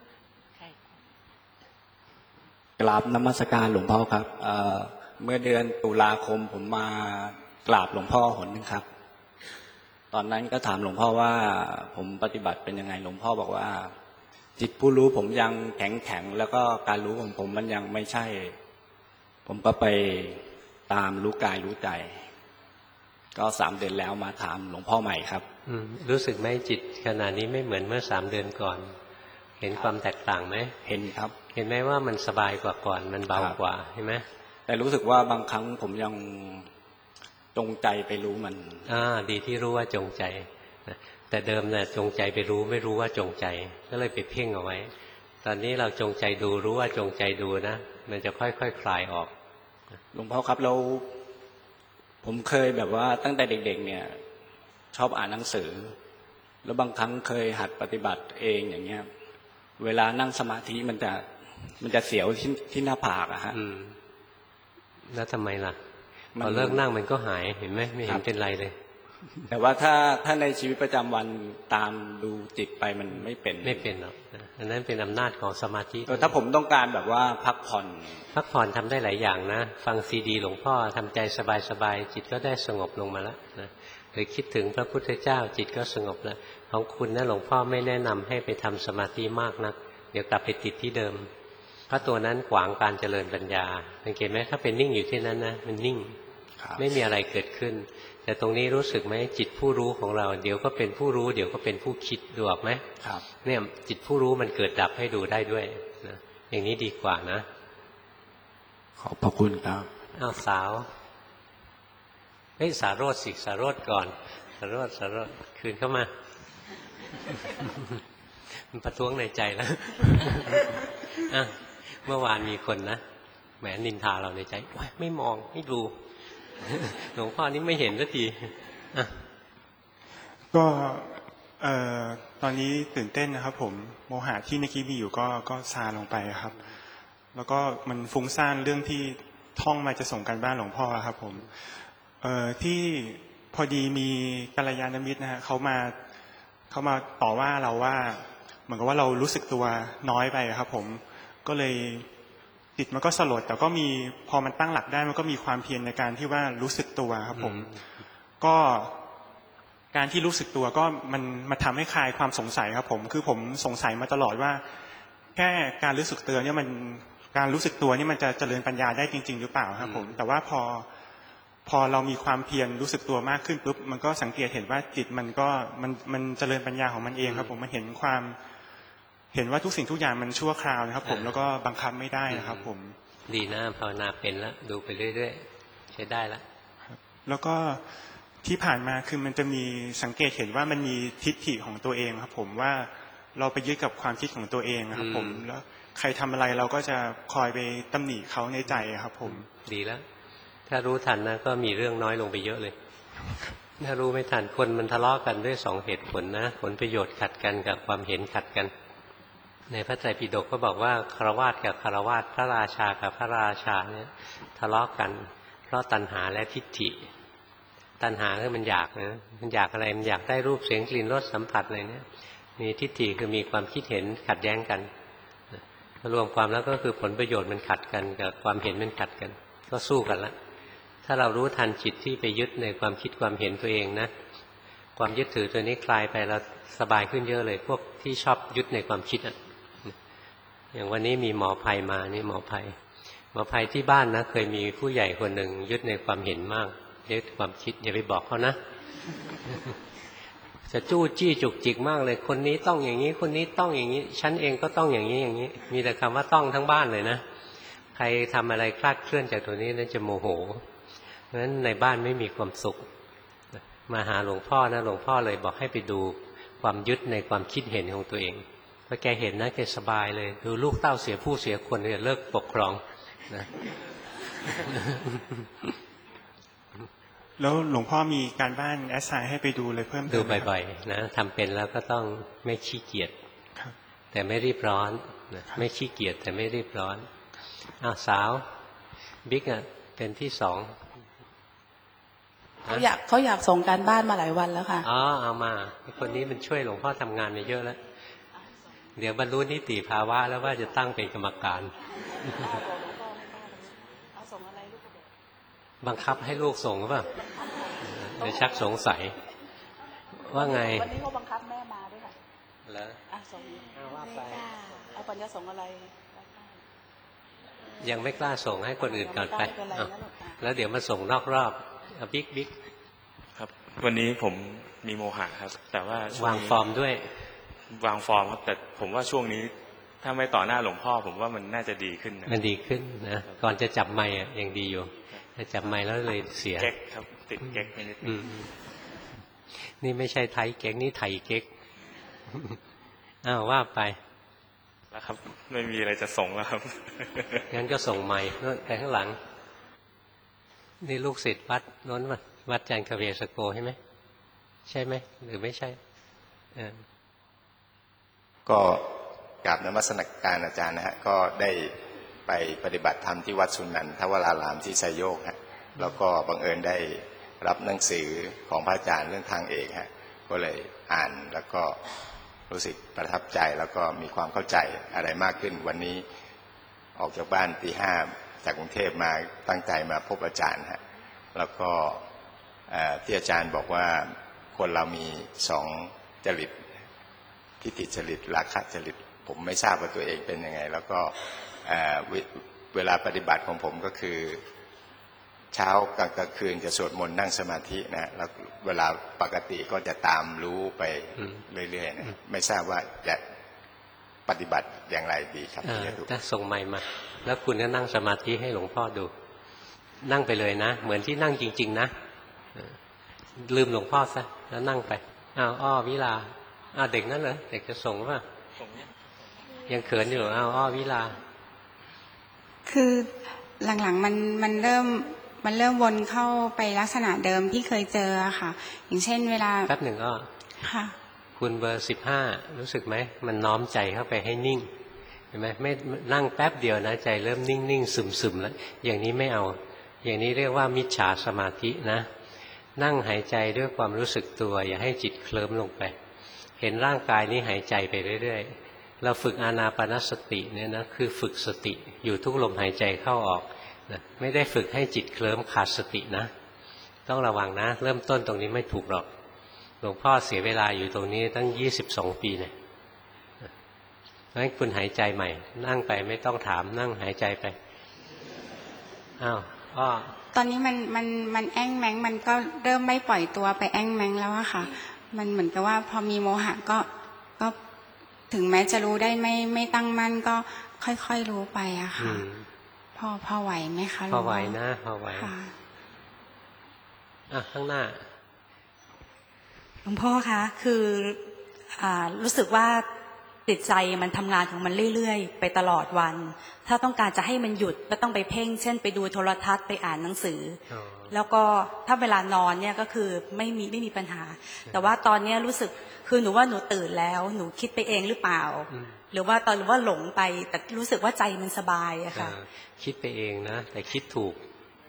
กราบนมัสการหลวงพ่อครับ เอ่อ เมื่อเดือนตุลาคมผมมากราบหลวงพ่อหนนึงครับตอนนั้นก็ถามหลวงพ่อว่าผมปฏิบัติเป็นยังไงหลวงพ่อบอกว่าจิตผู้รู้ผมยังแข็งแข็งแล้วก็การรู้ของผมมันยังไม่ใช่ ผมก็ไปตามรู้กายรู้ใจก็สามเดือนแล้วมาถามหลวงพ่อใหม่ครับอืมรู้สึกไหมจิตขณะนี้ไม่เหมือนเมื่อสามเดือนก่อนเห็นความแตกต่างไหมเห็นครับเห็นไหมว่ามันสบายกว่าก่อนมันเบากว่าเห็นไหมแต่รู้สึกว่าบางครั้งผมยังจงใจไปรู้มันอ่าดีที่รู้ว่าจงใจนะแต่เดิมเนี่ยจงใจไปรู้ไม่รู้ว่าจงใจก็เลยไปเพ่งเอาไว้ตอนนี้เราจงใจดูรู้ว่าจงใจดูนะมันจะค่อยๆ ค, คลายออกหลวงพ่อครับเราผมเคยแบบว่าตั้งแต่เด็กๆเนี่ยชอบอ่านหนังสือแล้วบางครั้งเคยหัดปฏิบัติเองอย่างเงี้ยเวลานั่งสมาธิมันจะมันจะเสียวที่ที่หน้าผากอะฮะแล้วทำไมล่ะพอเลิกนั่งมันก็หายเห็นไหมไม่เห็นเป็นไรเลยแต่ว่าถ้าถ้าในชีวิตประจำวันตามดูจิตไปมันไม่เป็นไม่เป็นหรอกอันนั้นเป็นอำนาจของสมาธิถ้าผมต้องการแบบว่าพักผ่อนพักผ่อนทำได้หลายอย่างนะฟังซีดีหลวงพ่อทำใจสบายๆจิตก็ได้สงบลงมาแล้วนะหรือคิดถึงพระพุทธเจ้าจิตก็สงบแล้วของคุณนะหลวงพ่อไม่แนะนำให้ไปทำสมาธิมากนักเดี๋ยวกลับไปติดที่เดิมเพราะตัวนั้นขวางการเจริญปัญญาสังเกตไหมถ้าเป็นนิ่งอยู่ที่นั้นนะมันนิ่งไม่มีอะไรเกิดขึ้นแต่ตรงนี้รู้สึกไหมจิตผู้รู้ของเราเดี๋ยวก็เป็นผู้รู้เดี๋ยวก็เป็นผู้คิดดูออกไหมครับเนี่ยจิตผู้รู้มันเกิดดับให้ดูได้ด้วยนะอย่างนี้ดีกว่านะขอบพระคุณครับอ้าวสาวเฮ้ยสาโรจน์สิสาโรจน์ก่อนสาโรจน์สาโรจน์คืนเข้ามามันประท้วงในใจแล้วอ่ะเมื่อวานมีคนนะแหมนินทาเราในใจไม่มองไม่ดูหลวงพ่อนี่ไม่เห็นสักทีก็เอ่อตอนนี้ตื่นเต้นนะครับผมโมหะที่เมื่อกี้มีอยู่ก็ก็ซาลงไปครับแล้วก็มันฟุ้งซ่านเรื่องที่ท่องมาจะส่งกันบ้านหลวงพ่อครับผมเอ่อที่พอดีมีกัลยาณมิตรนะฮะเขามาเขามาต่อว่าเราว่าเหมือนกับว่าเรารู้สึกตัวน้อยไปครับผมก็เลยจิตมันก็สลดแต่ก็มีพอมันตั้งหลักได้มันก็มีความเพียรในการที่ว่ารู้สึกตัวครับผมก็การที่รู้สึกตัวก็มันมาทำให้คลายความสงสัยครับผมคือผมสงสัยมาตลอดว่าแค่การรู้สึกตัวเนี่ยมันการรู้สึกตัวนี่มันจะเจริญปัญญาได้จริงๆหรือเปล่าครับผมแต่ว่าพอพอเรามีความเพียรรู้สึกตัวมากขึ้นปุ๊บมันก็สังเกตเห็นว่าจิตมันก็มันมันเจริญปัญญาของมันเองครับผมมันเห็นความเห็นว่าทุกสิ่งทุกอย่างมันชั่วคราวนะครับผมแล้วก็บังคับไม่ได้นะครับผมดีนะภาวนาเป็นแล้วดูไปเรื่อยๆใช้ได้แล้วแล้วก็ที่ผ่านมาคือมันจะมีสังเกตเห็นว่ามันมีทิฏฐิของตัวเองครับผมว่าเราไปยึดกับความคิดของตัวเองนะครับผมแล้วใครทำอะไรเราก็จะคอยไปตำหนิเขาในใจครับผมดีแล้วถ้ารู้ทันนะก็มีเรื่องน้อยลงไปเยอะเลยถ้ารู้ไม่ทันคนมันทะเลาะกันด้วยสองเหตุผลนะผลประโยชน์ขัดกันกับความเห็นขัดกันในพระไตรปิฎกก็บอกว่าคฤหัสถ์กับคฤหัสถ์พระราชากับพระราชาเนี่ยทะเลาะกันเพราะตัณหาและทิฏฐิตัณหาคือมันอยากนะมันอยากอะไรมันอยากได้รูปเสียงกลิ่นรสสัมผัสอะไรเนี่ยมีทิฏฐิคือมีความคิดเห็นขัดแย้งกันรวมความแล้วก็คือผลประโยชน์มันขัดกันกับความเห็นมันขัดกันก็สู้กันละถ้าเรารู้ทันจิตที่ไปยึดในความคิดความเห็นตัวเองนะความยึดถือตัวนี้คลายไปเราสบายขึ้นเยอะเลยพวกที่ชอบยึดในความคิดอ่ะอย่างวันนี้มีหมอภัยมานี่หมอภัยหมอภัยที่บ้านนะเคยมีผู้ใหญ่คนหนึ่งยึดในความเห็นมากยึดความคิดอย่าไปบอกเขานะจะจู้จี้จุกจิกมากเลยคนนี้ต้องอย่างนี้คนนี้ต้องอย่างนี้ฉันเองก็ต้องอย่างนี้อย่างนี้มีแต่คำว่าต้องทั้งบ้านเลยนะใครทำอะไรคลาดเคลื่อนจากตัวนี้นั่นจะโมโหเพราะฉะนั้นในบ้านไม่มีความสุขมาหาหลวงพ่อนะหลวงพ่อเลยบอกให้ไปดูความยึดในความคิดเห็นของตัวเองพอแกเห็นนะแกสบายเลยดูลูกเต้าเสียผู้เสียคนเนี่ยเลิกปกครองนะแล้วหลวงพ่อมีการบ้านแอสไซน์ให้ไปดูเลยเพิ่มดูบ่อยๆนะทำเป็นแล้วก็ต้องไม่ขี้เกียจแต่ไม่รีบร้อนนะไม่ขี้เกียจแต่ไม่รีบร้อนอ้าวสาวบิ๊กอ่ะเป็นที่สองเขาอยากเขาอยากส่งการบ้านมาหลายวันแล้วค่ะอ๋อเอามาคนนี้มันช่วยหลวงพ่อทำงานมาเยอะแล้วเดี๋ยวบรรลุนิติภาวะแล้วว่าจะตั้งเป็นกรรมการบังคับให้ลูกส่งหรือเปล่าเดี๋ยวชักสงสัยว่าไงวันนี้เขาบังคับแม่มาด้วยค่ะแล้วอ่ะส่งเอาว่าไปเอาปัญญาส่งอะไรยังไม่กล้าส่งให้คนอื่นก่อนไปม่เป็นไรเอานะลูกอ่ะแล้วเดี๋ยวมาส่งนอกรอบเอาบิ๊กบิ๊กครับ วันนี้ผมมีโมหะครับ แต่ว่าช่ววางนี้ฟอร์มด้วยวางฟอร์มครับ แต่ผมว่าช่วงนี้ ถ้าไม่ต่อหน้าหลวงพ่อ ผมว่ามันน่าจะดีขึ้นนะมันดีขึ้นนะก่อนจะจับไมค์อ่ะยังดีอยู่ถ้าจับไมค์แล้วเลยเสียเก๊กครับ ติดเก๊กไปนิดนึอืงมนี่ไม่ใช่ไทยเก๊กนี่ไทยเก๊ก อ้าวว่าไปแล้วครับ ไม่มีอะไรจะส่งแล้วครับงั้นก็ส่งไมค์นู่นไปข้างหลัง นี่ลูกศิษย์วัดโน้นวัดวัดจันทร์คเวสโกใช่ไหมใช่ไหมหรือไม่ใช่เออก็กราบนมัสการอาจารย์นะฮะก็ได้ไปปฏิบัติธรรมที่วัดสุนันทวรารามที่ไซโยกฮะแล้วก็บังเอิญได้รับหนังสือของพระอาจารย์เรื่องทางเอกฮะก็เลยอ่านแล้วก็รู้สึกประทับใจแล้วก็มีความเข้าใจอะไรมากขึ้นวันนี้ออกจากบ้านตีห้าจากกรุงเทพมาตั้งใจมาพบอาจารย์ฮะแล้วก็ที่อาจารย์บอกว่าคนเรามีสองจริตทิฏฐิจริตราคะจริตผมไม่ทราบว่าตัวเองเป็นยังไงแล้วก็เอ่อ เว, เวลาปฏิบัติของผมก็คือเช้ากลางกลางคืนจะสวดมนต์นั่งสมาธินะแล้วเวลาปกติก็จะตามรู้ไปเรื่อยๆนะไม่ทราบว่าจะปฏิบัติอย่างไรดีครับที่จะถูกถ้าส่งไมค์มาแล้วคุณก็นั่งสมาธิให้หลวงพ่อดูนั่งไปเลยนะเหมือนที่นั่งจริงๆนะลืมหลวงพ่อซะแล้วนั่งไปอ้าวอ้อวิลาอ้าวเด็กนั่นเหรอเด็กจะส่งป่ะยังเขินอยู่อ้าวอ้อวิลาคือหลังๆมันมันเริ่มมันเริ่มวนเข้าไปลักษณะเดิมที่เคยเจอค่ะอย่างเช่นเวลาแป๊บหนึ่งก็ค่ะคุณเบอร์สิบห้ารู้สึกไหมมันน้อมใจเข้าไปให้นิ่งเห็นไหมไม่นั่งแป๊บเดียวนะใจเริ่มนิ่งนิ่งซึมซึมแล้วอย่างนี้ไม่เอาอย่างนี้เรียกว่ามิจฉาสมาธินะนั่งหายใจด้วยความรู้สึกตัวอย่าให้จิตเคลิ้มลงไปเห็นร่างกายนี้หายใจไปเรื่อยๆเราฝึกอานาปานสติเนี่ยนะคือฝึกสติอยู่ทุกลมหายใจเข้าออกนะไม่ได้ฝึกให้จิตเคลิ้มขาดสตินะต้องระวังนะเริ่มต้นตรงนี้ไม่ถูกหรอกหลวงพ่อเสียเวลาอยู่ตรงนี้ตั้งยี่สิบสองปีเนี่ยงั้นคุณหายใจใหม่นั่งไปไม่ต้องถามนั่งหายใจไปอ้าวอ้อตอนนี้มันมันมันแอ้งแมงมันก็เริ่มไม่ปล่อยตัวไปแอ้งแมงแล้วอะค่ะมันเหมือนกับว่าพอมีโมหะก็ก็ถึงแม้จะรู้ได้ไม่ไม่ตั้งมั่นก็ค่อยๆรู้ไปอะค่ะพอพอไหวไหมคะพอไหวนะพอไหวอ่ะข้างหน้าหลวงพ่อคะคืออ่ารู้สึกว่าจิตใจมันทำงานของมันเรื่อยๆไปตลอดวันถ้าต้องการจะให้มันหยุดก็ต้องไปเพ่งเช่นไปดูโทรทัศน์ไปอ่านหนังสือแล้วก็ถ้าเวลานอนเนี่ยก็คือไม่มีไม่มีปัญหาแต่ว่าตอนนี้รู้สึกคือหนูว่าหนูตื่นแล้วหนูคิดไปเองหรือเปล่าหรือว่าตอนหรือว่าหลงไปแต่รู้สึกว่าใจมันสบายอะค่ะคิดไปเองนะแต่คิดถูก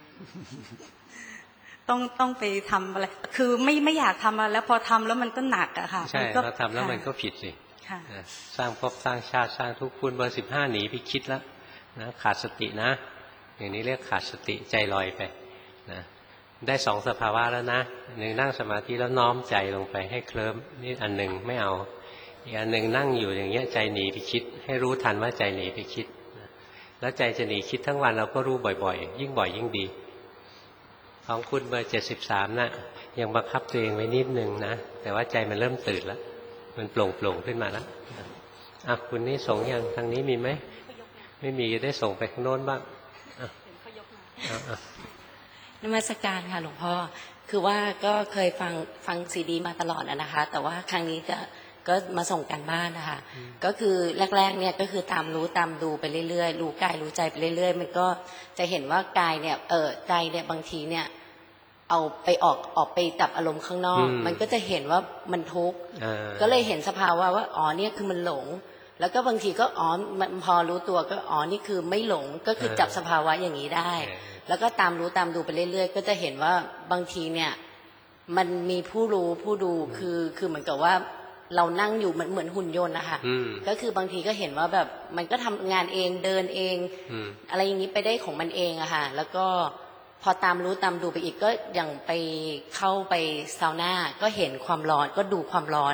ต้องต้องไปทำอะไรคือไม่ไม่อยากทำอะไรแล้วพอทำแล้วมันก็หนักอะค่ะใช่พอทำแล้วมันก็ผิดสิสร้างภพสร้างชาติสร้างทุกข์คุณเบอร์สิบห้าหนีไปคิดแล้วนะขาดสตินะอย่างนี้เรียกขาดสติใจลอยไปนะได้สองสภาวะแล้วนะหนึ่งนั่งสมาธิแล้วน้อมใจลงไปให้เคลิ้มนี่อันหนึ่งไม่เอาอีกอันหนึ่งนั่งอยู่อย่างเงี้ยใจหนีไปคิดให้รู้ทันว่าใจหนีไปคิดแล้วใจจะหนีคิดทั้งวันเราก็รู้บ่อยๆยิ่งบ่อยยิ่งดีของคุณเบอร์เจ็ดสิบสามน่ะยังบังคับตัวเองไว้นิดนึงนะแต่ว่าใจมันเริ่มตื่นแล้วมันโปร่งโปร่งขึ้นมาแล้วอ่ะคุณนี่ส่งยังทางนี้มีไหมไม่มีได้ส่งไปข้างโน้นบ้างอ่ะอ่ะนมัสการค่ะหลวงพ่อคือว่าก็เคยฟังฟังซีดีมาตลอดนะคะแต่ว่าครั้งนี้จะก็มาส่งกันบ้านนะคะก็คือแรกๆเนี่ยก็คือตามรู้ตามดูไปเรื่อยๆรู้กายรู้ใจไปเรื่อยๆมันก็จะเห็นว่ากายเนี่ยเออใจเนี่ยบางทีเนี่ยเอาไปออกออกไปจับอารมณ์ข้างนอกมันก็จะเห็นว่ามันทุกข์ก็เลยเห็นสภาวะว่าอ๋อเนี่ยคือมันหลงแล้วก็บางทีก็อ๋อมันพอรู้ตัวก็อ๋อนี่คือไม่หลงก็คือจับสภาวะอย่างนี้ได้แล้วก็ตามรู้ตามดูไปเรื่อยๆก็จะเห็นว่าบางทีเนี่ยมันมีผู้รู้ผู้ดูคือคือเหมือนกับว่าเรานั่งอยู่เหมือนเหมือนหุ่นยนต์นะคะก็คือบางทีก็เห็นว่าแบบมันก็ทำงานเองเดินเองอะไรอย่างนี้ไปได้ของมันเองอะค่ะแล้วก็พอตามรู้ตามดูไปอีกก็อย่างไปเข้าไปซาวน่าก็เห็นความร้อนก็ดูความร้อน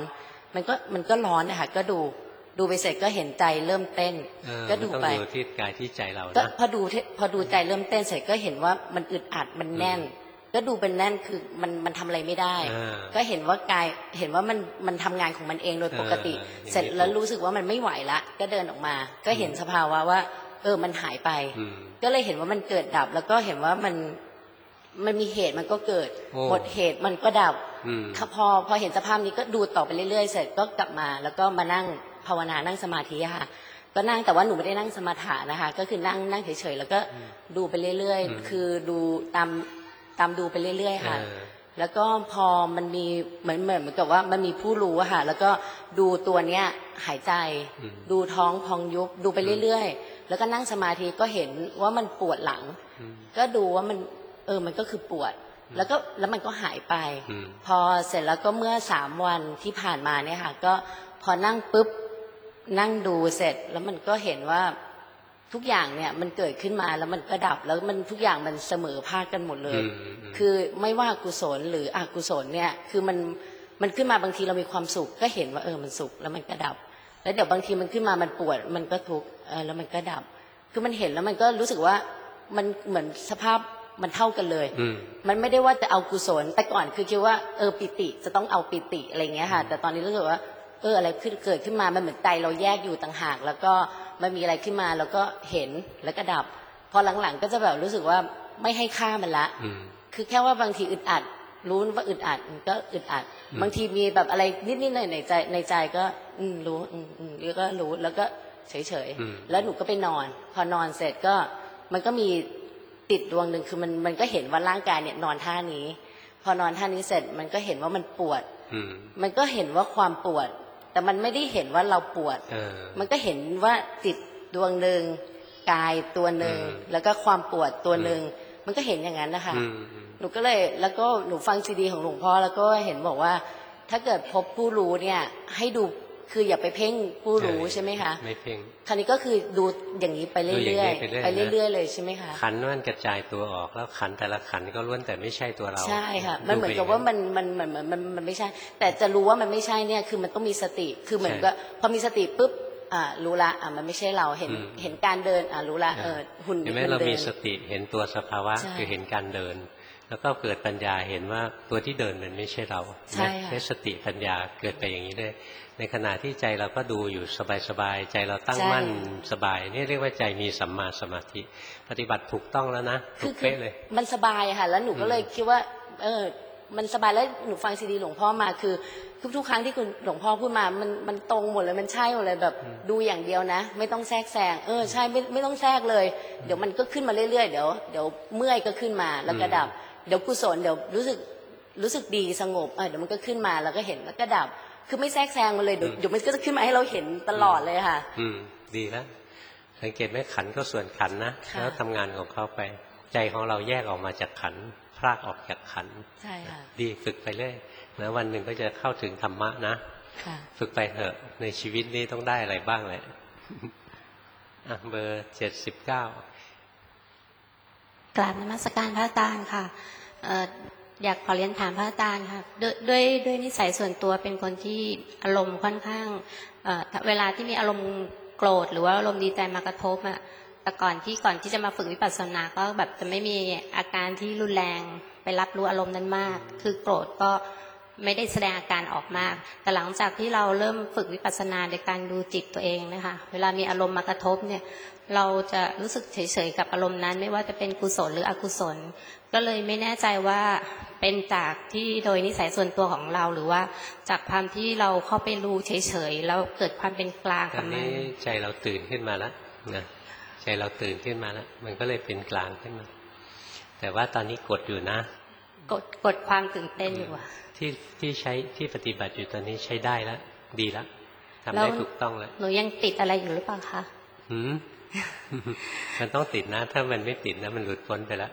มันก็มันก็ร้อนนะคะก็ดูดูไปเสร็จก็เห็นใจเริ่มเต้นก็ดูไปต้องดูที่กายที่ใจเราก็นะพอดูพอดูใจเริ่มเต้นเสร็จก็เห็นว่ามันอึดอัดมันแน่นก็ดูเป็นแน่นคือมันมันทำอะไรไม่ได้ก็เห็นว่ากายเห็นว่ามันมันทำงานของมันเองโดยปกติเสร็จแล้วรู้สึกว่ามันไม่ไหวละก็เดินออกมาก็เห็นสภาวะว่าเออมันหายไปก็เลยเห็นว่ามันเกิดดับแล้วก็เห็นว่ามันมันมีเหตุมันก็เกิดหมดเหตุมันก็ดับพอพอเห็นสภาพนี้ก็ดูต่อไปเรื่อยๆเสร็จก็กลับมาแล้วก็มานั่งภาวนานั่งสมาธิค่ะก็นั่งแต่ว่าหนูไม่ได้นั่งสมาธินะคะก็คือนั่งนั่งเฉยๆแล้วก็ดูไปเรื่อยๆคือดูตามตามดูไปเรื่อยๆค่ะแล้วก็พอมันมีเหมือนเหมือนเหมือนกับว่ามันมีผู้รู้อะค่ะแล้วก็ดูตัวเนี้ยหายใจดูท้องพองยุบดูไปเรื่อยๆแล้วก็นั่งสมาธิก็เห็นว่ามันปวดหลังก็ดูว่ามันเออมันก็คือปวดแล้วก็แล้วมันก็หายไปพอเสร็จแล้วก็เมื่อสามวันที่ผ่านมาเนี่ยค่ะก็พอนั่งปุ๊บนั่งดูเสร็จแล้วมันก็เห็นว่าทุกอย่างเนี่ยมันเกิดขึ้นมาแล้วมันก็ดับแล้วมันทุกอย่างมันเสมอภาคกันหมดเลยคือไม่ว่ากุศลหรืออกุศลเนี่ยคือมันมันขึ้นมาบางทีเรามีความสุขก็เห็นว่าเออมันสุขแล้วมันก็ดับแล้วเดี๋ยวบางทีมันขึ้นมามันปวดมันก็ทุกข์เออแล้วมันก็ดับคือมันเห็นแล้วมันก็รู้สึกว่ามันเหมือนสภาพมันเท่ากันเลยมันไม่ได้ว่าจะเอากุศลแต่ก่อนคือคิดว่าเออปิติจะต้องเอาปิติอะไรเงี้ยค่ะแต่ตอนนี้รู้สึกว่าเอออะไรขึ้นเกิดขึ้นมามันเหมือนใจเราแยกอยู่ต่างหากแล้วก็มันมีอะไรขึ้นมาแล้วก็เห็นแล้วก็ดับพอหลังๆก็จะแบบรู้สึกว่าไม่ให้ค่ามันละคือแค่ว่าบางทีอึดอัดรู้ว่าอึดอัดก็อึดอัดบางทีมีแบบอะไรนิดๆหน่อยๆในใจในใจก็อืมรู้อืมอืมแล้วก็รู้แล้วก็เฉยๆแล้วหนูก็ไปนอนพอนอนเสร็จก็มันก็มีติดดวงหนึ่งคือมันมันก็เห็นว่าร่างกายเนี่ยนอนท่านี้พอนอนท่านี้เสร็จมันก็เห็นว่ามันปวดมันก็เห็นว่าความปวดแต่มันไม่ได้เห็นว่าเราปวดมันก็เห็นว่าจิตดวงหนึ่งกายตัวหนึ่งแล้วก็ความปวดตัวหนึ่งมันก็เห็นอย่างนั้นนะคะหนูก็เลยแล้วก็หนูฟังซีดีของหลวงพ่อแล้วก็เห็นบอกว่าถ้าเกิดพบผู้รู้เนี่ยให้ดูคืออย่าไปเพ่งผู้รู้ใช่ไหมคะไม่เพ่งคราวนี้ก็คือดูอย่างนี้ไปเรื่อยๆไปเรื่อยๆเลยใช่ไหมคะขันมันกระจายตัวออกแล้วขันแต่ละขันก็ล้วนแต่ไม่ใช่ตัวเราใช่ค่ะมันเหมือนกับว่ามันมันเหมือนมันมันไม่ใช่แต่จะรู้ว่ามันไม่ใช่เนี่ยคือมันต้องมีสติคือเหมือนกับพอมีสติปุ๊บอ่ารู้ละอ่ามันไม่ใช่เราเห็นเห็นการเดินอ่ารู้ละเออหุ่นมันเดินเรามีสติเห็นตัวสภาวะคือเห็นการเดินแล้วก็เกิดปัญญาเห็นว่าตัวที่เดินมันไม่ใช่เราใช่ค่ะสติปัญญาเกิดไปอย่างนี้ได้ในขณะที่ใจเราก็ดูอยู่สบายๆใจเราตั้งมั่นสบายนี่เรียกว่าใจมีสัมมาสมาธิปฏิบัติถูกต้องแล้วนะถูกเป๊ะเลยมันสบายค่ะแล้วหนูก็เลยคิดว่าเออมันสบายแล้วหนูฟังซีดีหลวงพ่อมาคือทุกๆครั้งที่คุณหลวงพ่อพูดมามันมันตรงหมดเลยมันใช่หมดเลยแบบดูอย่างเดียวนะไม่ต้องแทรกแซงเออใช่ไม่ไม่ต้องแทรกเลยเดี๋ยวมันก็ขึ้นมาเรื่อยๆเดี๋ยวเดี๋ยวเมื่อยก็ขึ้นมาแล้วก็ดับเดี๋ยวกุศลเดี๋ยวรู้สึกรู้สึกดีสงบเออเดี๋ยวมันก็ขึ้นมาแล้วก็เห็นแล้วก็ดับคือไม่แทรกแซงมาเลยเดี๋ยวมันก็จะขึ้นมาให้เราเห็นตลอดเลยค่ะอืมดีแล้วสังเกตไหมขันก็ส่วนขันนะแล้วทำงานของเขาไปใจของเราแยกออกมาจากขันพรากออกจากขันใช่ค่ะดีฝึกไปเรื่อยแล้ววันหนึ่งก็จะเข้าถึงธรรมะนะฝึกไปเถอะในชีวิตนี้ต้องได้อะไรบ้างเลยอ่ะเบอร์เจ็ดสิบเก้ากราบนมัสการพระอาจารย์ค่ะอยากขอเรียนถามพระอาจารย์ค่ะด้วยด้วยด้วยนิสัยส่วนตัวเป็นคนที่อารมณ์ค่อนข้างเวลาที่มีอารมณ์โกรธหรือว่าอารมณ์ดีใจมากระทบอะแต่ก่อนที่ก่อนที่จะมาฝึกวิปัสสนาก็แบบจะไม่มีอาการที่รุนแรงไปรับรู้อารมณ์นั้นมากคือโกรธก็ไม่ได้แสดงอาการออกมากแต่หลังจากที่เราเริ่มฝึกวิปัสสนาโดยการดูจิตตัวเองนะคะเวลามีอารมณ์มากระทบเนี่ยเราจะรู้สึกเฉยๆกับอารมณ์นั้นไม่ว่าจะเป็นกุศลหรืออกุศลก็เลยไม่แน่ใจว่าเป็นจากที่โดยนิสัยส่วนตัวของเราหรือว่าจากความที่เราเข้าไปรู้เฉยๆแล้วเกิดความเป็นกลางกับมันใจเราตื่นขึ้นมาแล้วนะใจเราตื่นขึ้นมาแล้วมันก็เลยเป็นกลางขึ้นมาแต่ว่าตอนนี้กดอยู่นะกดกดความตื่นเต้นอยู่ที่ที่ใช้ที่ปฏิบัติอยู่ตอนนี้ใช้ได้แล้วดีแล้วทำได้ถูกต้องแล้วหนูยังติดอะไรอยู่หรือเปล่าคะหืมมันต้องติดนะถ้ามันไม่ติดนะมันหลุดพ้นไปแล้ว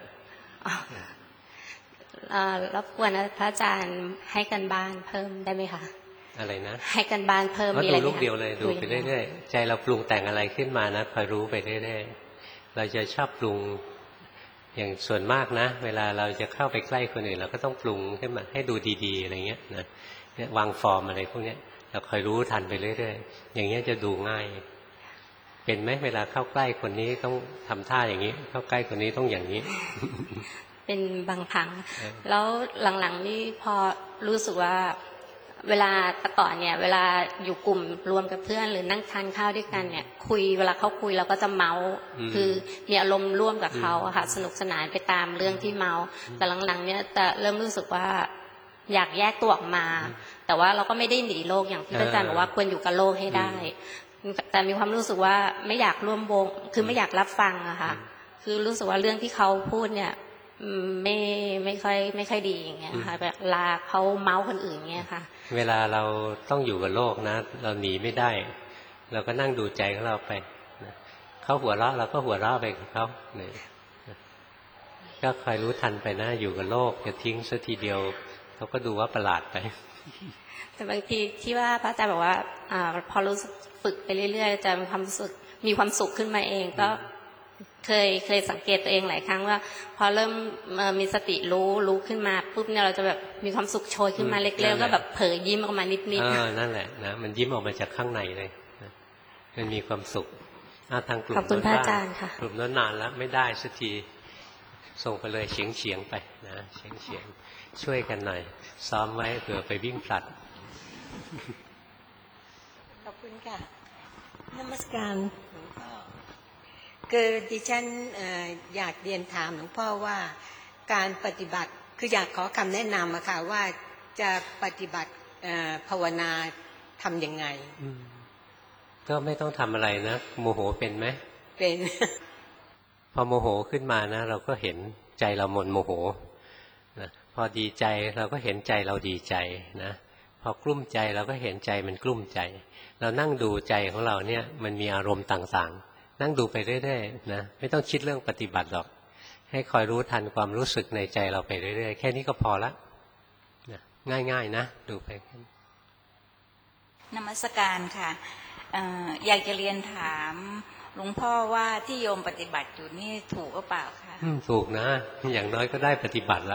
รบกวนพระอาจารย์ให้กันบ้านเพิ่มได้ไหมคะอะไรนะให้กันบ้านเพิ่มมีอะไรดูลูกเดียวเลยดูไปเรื่อยๆใจเราปรุงแต่งอะไรขึ้นมานะคอยรู้ไปเรื่อยๆเราจะชอบปรุงอย่างส่วนมากนะเวลาเราจะเข้าไปใกล้คนอื่นเราก็ต้องปรุงขึ้นมาให้ดูดีๆอะไรเงี้ยนะเนี่ยวางฟอร์มอะไรพวกนี้เราคอยรู้ทันไปเรื่อยๆอย่างนี้จะดูง่ายเป็นไหมเวลาเข้าใกล้คนนี้ต้องทำท่าอย่างนี้เข้าใกล้คนนี้ต้องอย่างนี้เป็นบางครั้งแล้วหลังๆนี่พอรู้สึกว่าเวลาแต่ก่อนเนี่ยเวลาอยู่กลุ่มรวมกับเพื่อนหรือนั่งทานข้าวด้วยกันเนี่ยคุยเวลาเขาคุยเราก็จะเมาส์คือมีอารมณ์ร่วมกับเขาค่ะสนุกสนานไปตามเรื่องที่เมาแต่หลังๆเนี่ยแต่เริ่มรู้สึกว่าอยากแยกตัวออกมาแต่ว่าเราก็ไม่ได้หนีโลกอย่างที่อาจารย์บอกว่าควรอยู่กับโลกให้ได้แต่มีความรู้สึกว่าไม่อยากร่วมวงคือไม่อยากรับฟังอะค่ะคือรู้สึกว่าเรื่องที่เขาพูดเนี่ยไม่ไม่ค่อยไม่ค่อยดีอย่างเงี้ยค่ะแบบลาเขาเมาส์คนอื่นเงี้ยค่ะเวลาเราต้องอยู่กับโลกนะเราหนีไม่ได้เราก็นั่งดูใจของเราไปเขาหัวเราะเราก็หัวเราะไปกับเขาเนี่ยก็คอยรู้ทันไปนะอยู่กับโลกอย่าทิ้งซะทีเดียวเขาก็ดูว่าประหลาดไปแต่บางทีที่ว่าพระอาจารย์บอกว่าอ่าพอรู้สึกฝึกไปเรื่อยๆจะมีความสุขมีความสุขขึ้นมาเองก็เคยเคยสังเกตตัวเองหลายครั้งว่าพอเริ่มมีสติรู้รู้ขึ้นมาปุ๊บเนี่ยเราจะแบบมีความสุขโชยขึ้นมาเล็กๆก็แบบเผยยิ้มออกมานิดๆเออนั่นแหละนะมันยิ้มออกมาจากข้างในเลยมันมีความสุขทางกลุ่มขอบคุณพระอาจารย์ค่ะกลุ่มนั้นนานแล้วไม่ได้สักทีส่งไปเลยเฉียงเฉียงไปนะเฉียงเฉียงช่วยกันหน่อยซ้อมไว้เผื่อไปวิ่งผลัดขอบคุณค่ะนมัสการหลวงพ่อคือดิฉันอยากเรียนถามหลวงพ่อว่าการปฏิบัติคืออยากขอคำแนะนำอะค่ะว่าจะปฏิบัติภาวนาทำยังไงก็ไม่ต้องทำอะไรนะโมโหเป็นไหมเป็นพอโมโหขึ้นมานะเราก็เห็นใจเราหม่นโมโหนะพอดีใจเราก็เห็นใจเราดีใจนะพอกลุ้มใจเราก็เห็นใจมันกลุ้มใจเรานั่งดูใจของเราเนี่ยมันมีอารมณ์ต่างๆนั่งดูไปเรื่อยๆนะไม่ต้องคิดเรื่องปฏิบัติหรอกให้คอยรู้ทันความรู้สึกในใจเราไปเรื่อยๆแค่นี้ก็พอละนะง่ายๆนะดูไปนมัสการค่ะ เอ่อ อยากจะเรียนถามหลวงพ่อว่าที่โยมปฏิบัติอยู่นี่ถูกหรือเปล่าคะถูกนะอย่างน้อยก็ได้ปฏิบัติละ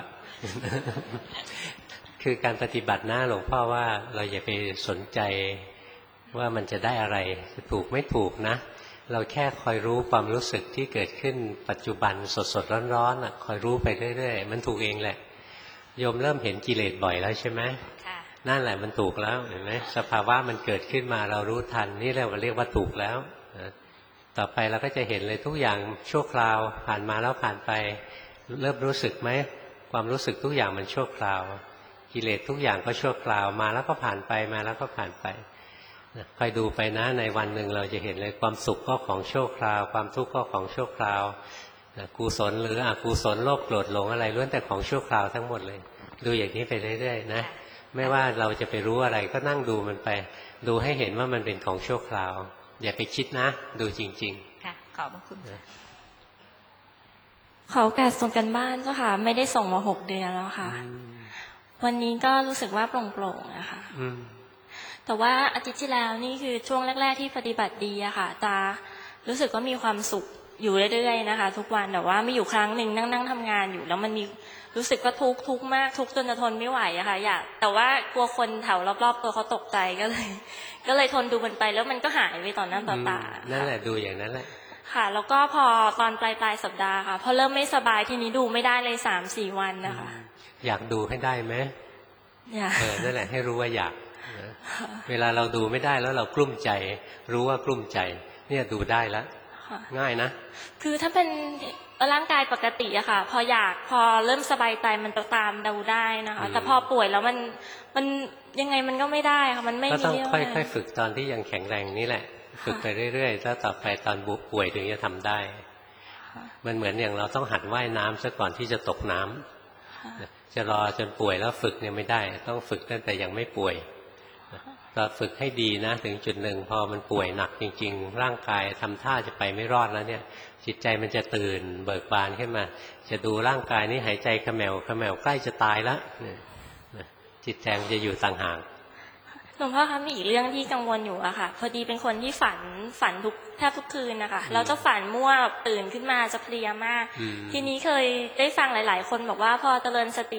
คือการปฏิบัตินะหลวงพ่อว่าเราอย่าไปสนใจว่ามันจะได้อะไรจะถูกไม่ถูกนะเราแค่คอยรู้ความรู้สึกที่เกิดขึ้นปัจจุบันสดๆร้อนๆอ่ะคอยรู้ไปเรื่อยๆมันถูกเองแหละโยมเริ่มเห็นกิเลสบ่อยแล้วใช่ไหมนั่นแหละมันถูกแล้วเห็นไหมสภาวะมันเกิดขึ้นมาเรารู้ทันนี่เราเรียกว่าถูกแล้วต่อไปเราก็จะเห็นเลยทุกอย่างชั่วคราวผ่านมาแล้วผ่านไปเริ่มรู้สึกไหมความรู้สึกทุกอย่างมันชั่วคราวกิเลสทุกอย่างก็ชั่วคราวมาแล้วก็ผ่านไปมาแล้วก็ผ่านไปคอยดูไปนะในวันหนึ่งเราจะเห็นเลยความสุขก็ของชั่วคราวความทุกข์ก็ของชั่วคราวกุศลหรืออกุศลโลภโกรธหลงอะไรล้วนแต่ของชั่วคราวทั้งหมดเลยดูอย่างนี้ไปเรื่อยๆนะไม่ว่าเราจะไปรู้อะไรก็นั่งดูมันไปดูให้เห็นว่ามันเป็นของชั่วคราวอย่าไปคิดนะดูจริงๆค่ะขอบพระคุณขอโอกาสส่งกันบ้านเจ้าค่ะไม่ได้ส่งมาหกเดือนแล้วค่ะวันนี้ก็รู้สึกว่าโปร่งๆนะคะแต่ว่าอาทิตย์ที่แล้วนี่คือช่วงแรกๆที่ปฏิบัติดีอะค่ะตารู้สึกว่ามีความสุขอยู่เรื่อยๆนะคะทุกวันแต่ว่ามีอยู่ครั้งหนึ่งนั่งๆทำงานอยู่แล้วมันมีรู้สึกว่าทุกข์ทุกข์มากทุกข์จนจะทนไม่ไหวอะค่ะอยากแต่ว่ากลัวคนแถวรอบๆตัวเขาตกใจก็เลยก็เลยทนดูมันไปแล้วมันก็หายไปต่อหน้าต่อตานั่นแหละดูอย่างนั้นแหละค่ะแล้วก็พอตอนปลายปลายสัปดาห์ค่ะพอเริ่มไม่สบายทีนี้ดูไม่ได้เลยสามสี่วันนะคะอยากดูให้ได้ไหมอยากเออนั่นแหละให้รู้ว่าอยากเวลาเราดูไม่ได้แล้วเรากลุ้มใจรู้ว่ากลุ้มใจเนี่ยดูได้แล้วง่ายนะคือถ้าเป็นร่างกายปกติอะค่ะพออยากพอเริ่มสบายใจมันตามดูได้นะคะแต่พอป่วยแล้วมันมันยังไงมันก็ไม่ได้ค่ะมันไม่ก็ต้องค่อยๆฝึกตอนที่ยังแข็งแรงนี่แหละฝึกไปเรื่อยๆแล้วต่อไปตอนบุป่วยถึงจะทำได้มันเหมือนอย่างเราต้องหัดว่ายน้ำซะก่อนที่จะตกน้ำจะรอจนป่วยแล้วฝึกเนี่ยไม่ได้ต้องฝึกตั้งแต่ยังไม่ป่วยเราฝึกให้ดีนะถึงจุดหนึ่งพอมันป่วยหนักจริงๆร่างกายทำท่าจะไปไม่รอดแล้วเนี่ยจิตใจมันจะตื่นเบิกบานขึ้นมาจะดูร่างกายนี้หายใจขมแมวขมแมวใกล้จะตายแล้วจิตใจมันจะอยู่ต่างหากหลวงพ่อคะมีอีกเรื่องที่กังวลอยู่อะค่ะพอดีเป็นคนที่ฝันฝันทุกแทบทุกคืนนะคะเราจะฝันมั่วตื่นขึ้นมาจะเพลียมากทีนี้เคยได้ฟังหลายๆคนบอกว่าพอเจริญสติ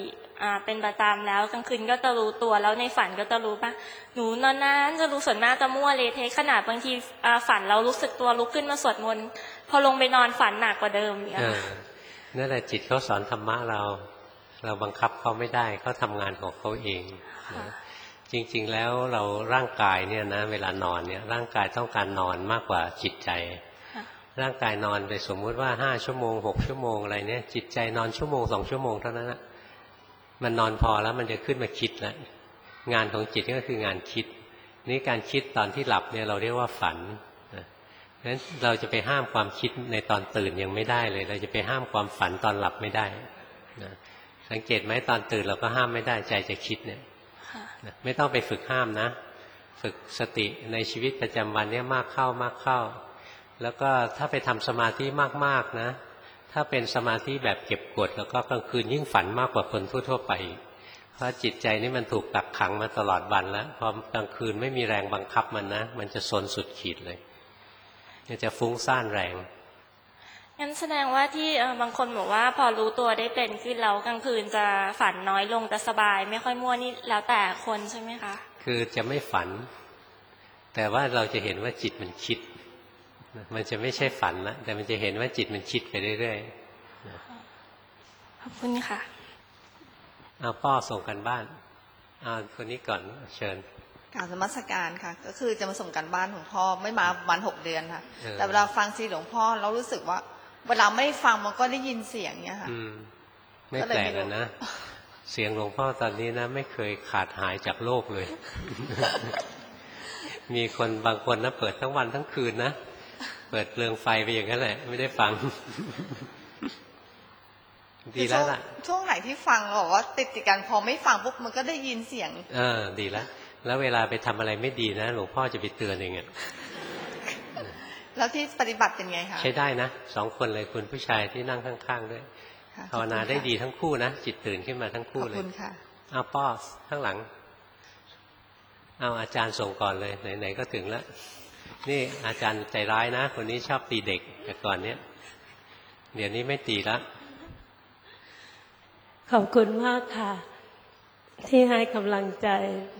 อ่าเป็นประจำแล้วกลางคืนก็จะรู้ตัวแล้วในฝันก็จะรู้ป่ะหนูนานๆจะรู้ส่วนมากจะมั่วเละเทะขนาดบางทีอ่าฝันเรารู้สึกตัวลุกขึ้นมาสวดมนต์พอลงไปนอนฝันหนักกว่าเดิมอย่างเงี้ยนั่นแหละจิตเขาสอนธรรมะเราเราบังคับเขาไม่ได้เขาทำงานของเขาเองนะจริงๆแล้วเราร่างกายเนี่ยนะเวลานอนเนี่ยร่างกายต้องการนอนมากกว่าจิตใจร่างกายนอนไปสมมุติว่าห้าชั่วโมงหกชั่วโมงอะไรเนี่ยจิตใจนอนชั่วโมงสองชั่วโมงเท่านั้นนะมันนอนพอแล้วมันจะขึ้นมาคิดแล้วงานของจิตก็คืองานคิดนี่การคิดตอนที่หลับเนี่ยเราเรียกว่าฝันนะงั้นเราจะไปห้ามความคิดในตอนตื่นยังไม่ได้เลยเราจะไปห้ามความฝันตอนหลับไม่ได้นะสังเกตไหมตอนตื่นเราก็ห้ามไม่ได้ใจจะคิดเนี่ยนะไม่ต้องไปฝึกห้ามนะฝึกสติในชีวิตประจำวันเนี่ยมากเข้ามากเข้าแล้วก็ถ้าไปทำสมาธิมากๆนะถ้าเป็นสมาธิแบบเก็บกดแล้วก็กลางคืนยิ่งฝันมากกว่าคนทั่วๆไปเพราะจิตใจนี่มันถูกกักขังมาตลอดวันแล้วพอกลางคืนไม่มีแรงบังคับมันนะมันจะซนสุดขีดเลยมันจะฟุ้งซ่านแรงงั้นแสดงว่าที่บางคนบอกว่าพอรู้ตัวได้เป็นขึ้นแล้วกลางคืนจะฝันน้อยลงจะสบายไม่ค่อยมั่วนี่แล้วแต่คนใช่ไหมคะคือจะไม่ฝันแต่ว่าเราจะเห็นว่าจิตมันคิดมันจะไม่ใช่ฝันละแต่มันจะเห็นว่าจิตมันคิดไปเรื่อยๆขอบคุณค่ะเอาพ่อส่งกันบ้านเอาคนนี้ก่อนเชิญกราบนมัสการค่ะก็คือจะมาส่งกันบ้านของพ่อไม่มาวันหกเดือนค่ะแต่เวลาฟังซีหลวงพ่อเรารู้สึกว่าเวลาไม่ฟังมันก็ได้ยินเสียงเนี้ยค่ะไม่แปลกนะเสียงหลวงพ่อตอนนี้นะไม่เคยขาดหายจากโลกเลย มีคนบางคนนะเปิดทั้งวันทั้งคืนนะเปิดเปลืองไฟไปอย่างนั้นแหละไม่ได้ฟัง ดีแล้วล่ะช่วงไหนที่ฟังบอกว่าติดติดกันพอไม่ฟังปุ๊บมันก็ได้ยินเสียงเออดีแล้วแล้วเวลาไปทำอะไรไม่ดีนะหลวงพ่อจะไปเตือนเองอ่ะแล้วที่ปฏิบัติเป็นไงคะใช้ได้นะสองคนเลยคุณผู้ชายที่นั่งข้างๆด้วยภาวนาได้ดีทั้งคู่นะจิตตื่นขึ้นมาทั้งคู่เลยขอบคุณค่ะเอาป้อข้างหลังเอาอาจารย์ส่งก่อนเลยไหนๆก็ถึงแล้วนี่อาจารย์ใจร้ายนะคนนี้ชอบตีเด็กแต่ก่อนเนี้ยเดี๋ยวนี้ไม่ตีละขอบคุณมากค่ะที่ให้กำลังใจ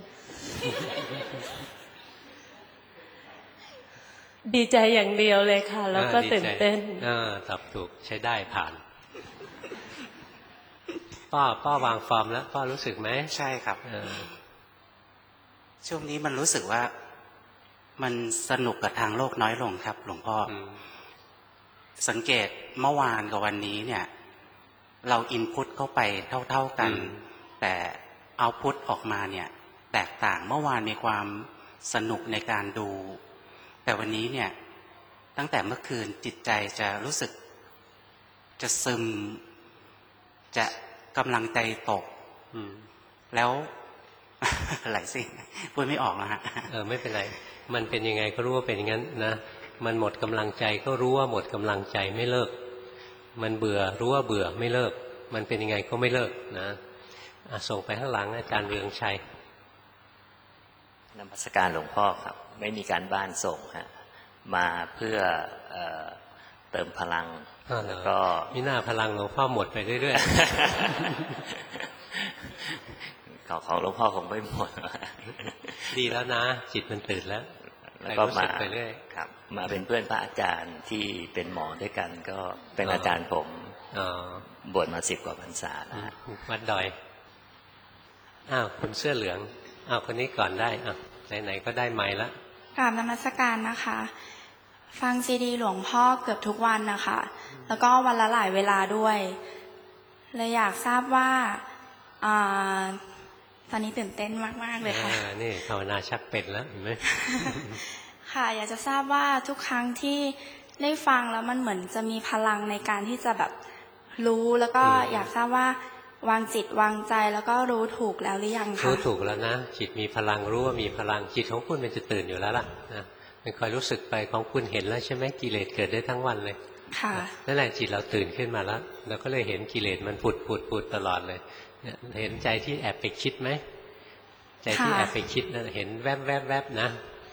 ดีใจอย่างเดียวเลยค่ะแล้วก็ตื่นเต้นอ่าตอบถูกใช้ได้ผ่านป้อป้อวางฟอร์มแล้วป้อรู้สึกไหมใช่ครับช่วงนี้มันรู้สึกว่ามันสนุกกับทางโลกน้อยลงครับหลวงพ่อสังเกตเมื่อวานกับวันนี้เนี่ยเราอินพุตเข้าไปเท่าๆกันแต่เอาพุตออกมาเนี่ยแตกต่างเมื่อวานมีความสนุกในการดูแต่วันนี้เนี่ยตั้งแต่เมื่อคืนจิตใจจะรู้สึกจะซึมจะกำลังใจตกแล้วอะไรสิพูดไม่ออกนะฮะเออไม่เป็นไรมันเป็นยังไงก็รู้ว่าเป็นอย่างนั้นนะมันหมดกำลังใจก็รู้ว่าหมดกำลังใจไม่เลิกมันเบื่อรู้ว่าเบื่อไม่เลิกมันเป็นยังไงก็ไม่เลิกนะส่งไปข้างหลังอาจารย์เรืองชัยนมัสการหลวงพ่อครับไม่มีการบ้านส่งฮะมาเพื่อเอ่อเติมพลังแล้วก็มีหน้าพลังหลวงพ่อหมดไปเรื่อยๆของของหลวงพ่อคงไม่หมดดีแล้วนะจิตมันตื่นแล้วแล้วก็มาไปเรื่อยครับมาเป็นเพื่อนพระอาจารย์ที่เป็นหมอด้วยกันก็เป็นอาจารย์ผมบวชมาสิบกว่าพรรษาแล้ววัดดอยอ้าวคุณเสื้อเหลืองอ้าวคนนี้ก่อนได้อ้าวไหนๆก็ได้ไมค์ละกราบนมัสการนะคะฟังซีดีหลวงพ่อเกือบทุกวันนะคะแล้วก็วันละหลายเวลาด้วยเลยอยากทราบว่าอ่าตอนนี้ตื่นเต้นมากๆเลยค่ะนี่ภาวนาชักเป็นแล้วเห็นไหมค่ะอยากจะทราบว่าทุกครั้งที่ได้ฟังแล้วมันเหมือนจะมีพลังในการที่จะแบบรู้แล้วก็อยากทราบว่าวางจิตวางใจแล้วก็รู้ถูกแล้วหรือยังคะรู้ถูกแล้วนะจิตมีพลังรู้ว่ามีพลังจิตของคุณมันจะตื่นอยู่แล้วล่ะนะมันคอยรู้สึกไปของคุณเห็นแล้วใช่ไหมกิเลสเกิดได้ทั้งวันเลยค่ะนั่นแหละจิตเราตื่นขึ้นมาแล้วเราก็เลยเห็นกิเลสมันปุดปุดปุดตลอดเลยเห็นใจที่แอบไปคิดไหมใจที่แอบไปคิดนะเห็นแวบแวบแวบนะ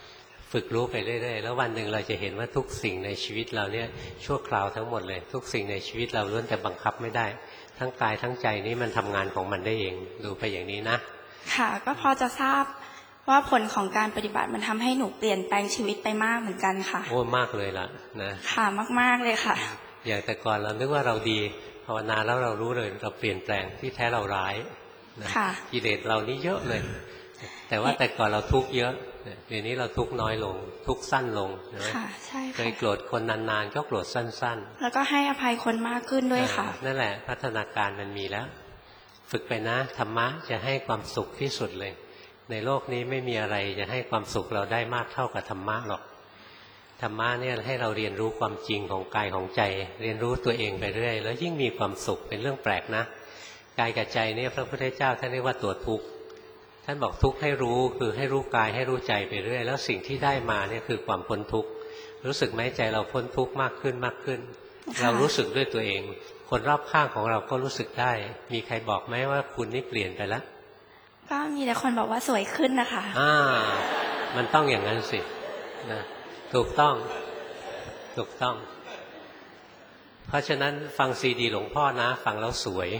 ฝึกรู้ไปเรื่อยๆแล้ววันหนึ่งเราจะเห็นว่าทุกสิ่งในชีวิตเราเนี่ยชั่วคราวทั้งหมดเลยทุกสิ่งในชีวิตเราล้วนแต่บังคับไม่ได้ทั้งกายทั้งใจนี้มันทำงานของมันได้เองดูไปอย่างนี้นะค่ะก็พอจะทราบว่าผลของการปฏิบัติมันทำให้หนูเปลี่ยนแปลงชีวิตไปมากเหมือนกันค่ะโอ้มากเลยล่ะนะค่ะมากๆเลยค่ะอย่างแต่ก่อนเรานึกว่าเราดีภาวนาแล้วเรารู้เลยเราเปลี่ยนแปลงที่แท้เราร้ายนะกิเลสเรานี่เยอะเลยแต่ว่าแต่ก่อนเราทุกข์เยอะเดี๋ยวนี้เราทุกข์น้อยลงทุกข์สั้นลงนะเคยโกรธคนนานๆก็โกรธสั้นๆแล้วก็ให้อภัยคนมากขึ้นด้วยค่ะนั่นแหละพัฒนาการมันมีแล้วฝึกไปนะธรรมะจะให้ความสุขที่สุดเลยในโลกนี้ไม่มีอะไรจะให้ความสุขเราได้มากเท่ากับธรรมะหรอกธรรมะเนี่ยให้เราเรียนรู้ความจริงของกายของใจเรียนรู้ตัวเองไปเรื่อยแล้วยิ่งมีความสุขเป็นเรื่องแปลกนะกายกับใจเนี่ยพระพุทธเจ้าท่านเรียกว่าตัวทุกข์ท่านบอกทุกข์ให้รู้คือให้รู้กายให้รู้ใจไปเรื่อยแล้วสิ่งที่ได้มาเนี่ยคือความพ้นทุกข์รู้สึกไหมใจเราพ้นทุกข์มากขึ้นมากขึ้นเรารู้สึกด้วยตัวเองคนรอบข้างของเราก็รู้สึกได้มีใครบอกไหมว่าคุณนี่เปลี่ยนไปแล้วก็มีแต่คนบอกว่าสวยขึ้นนะคะอ่ามันต้องอย่างนั้นสินะถูกต้องถูกต้องเพราะฉะนั้นฟังซีดีหลวงพ่อนะฟังแล้วสวย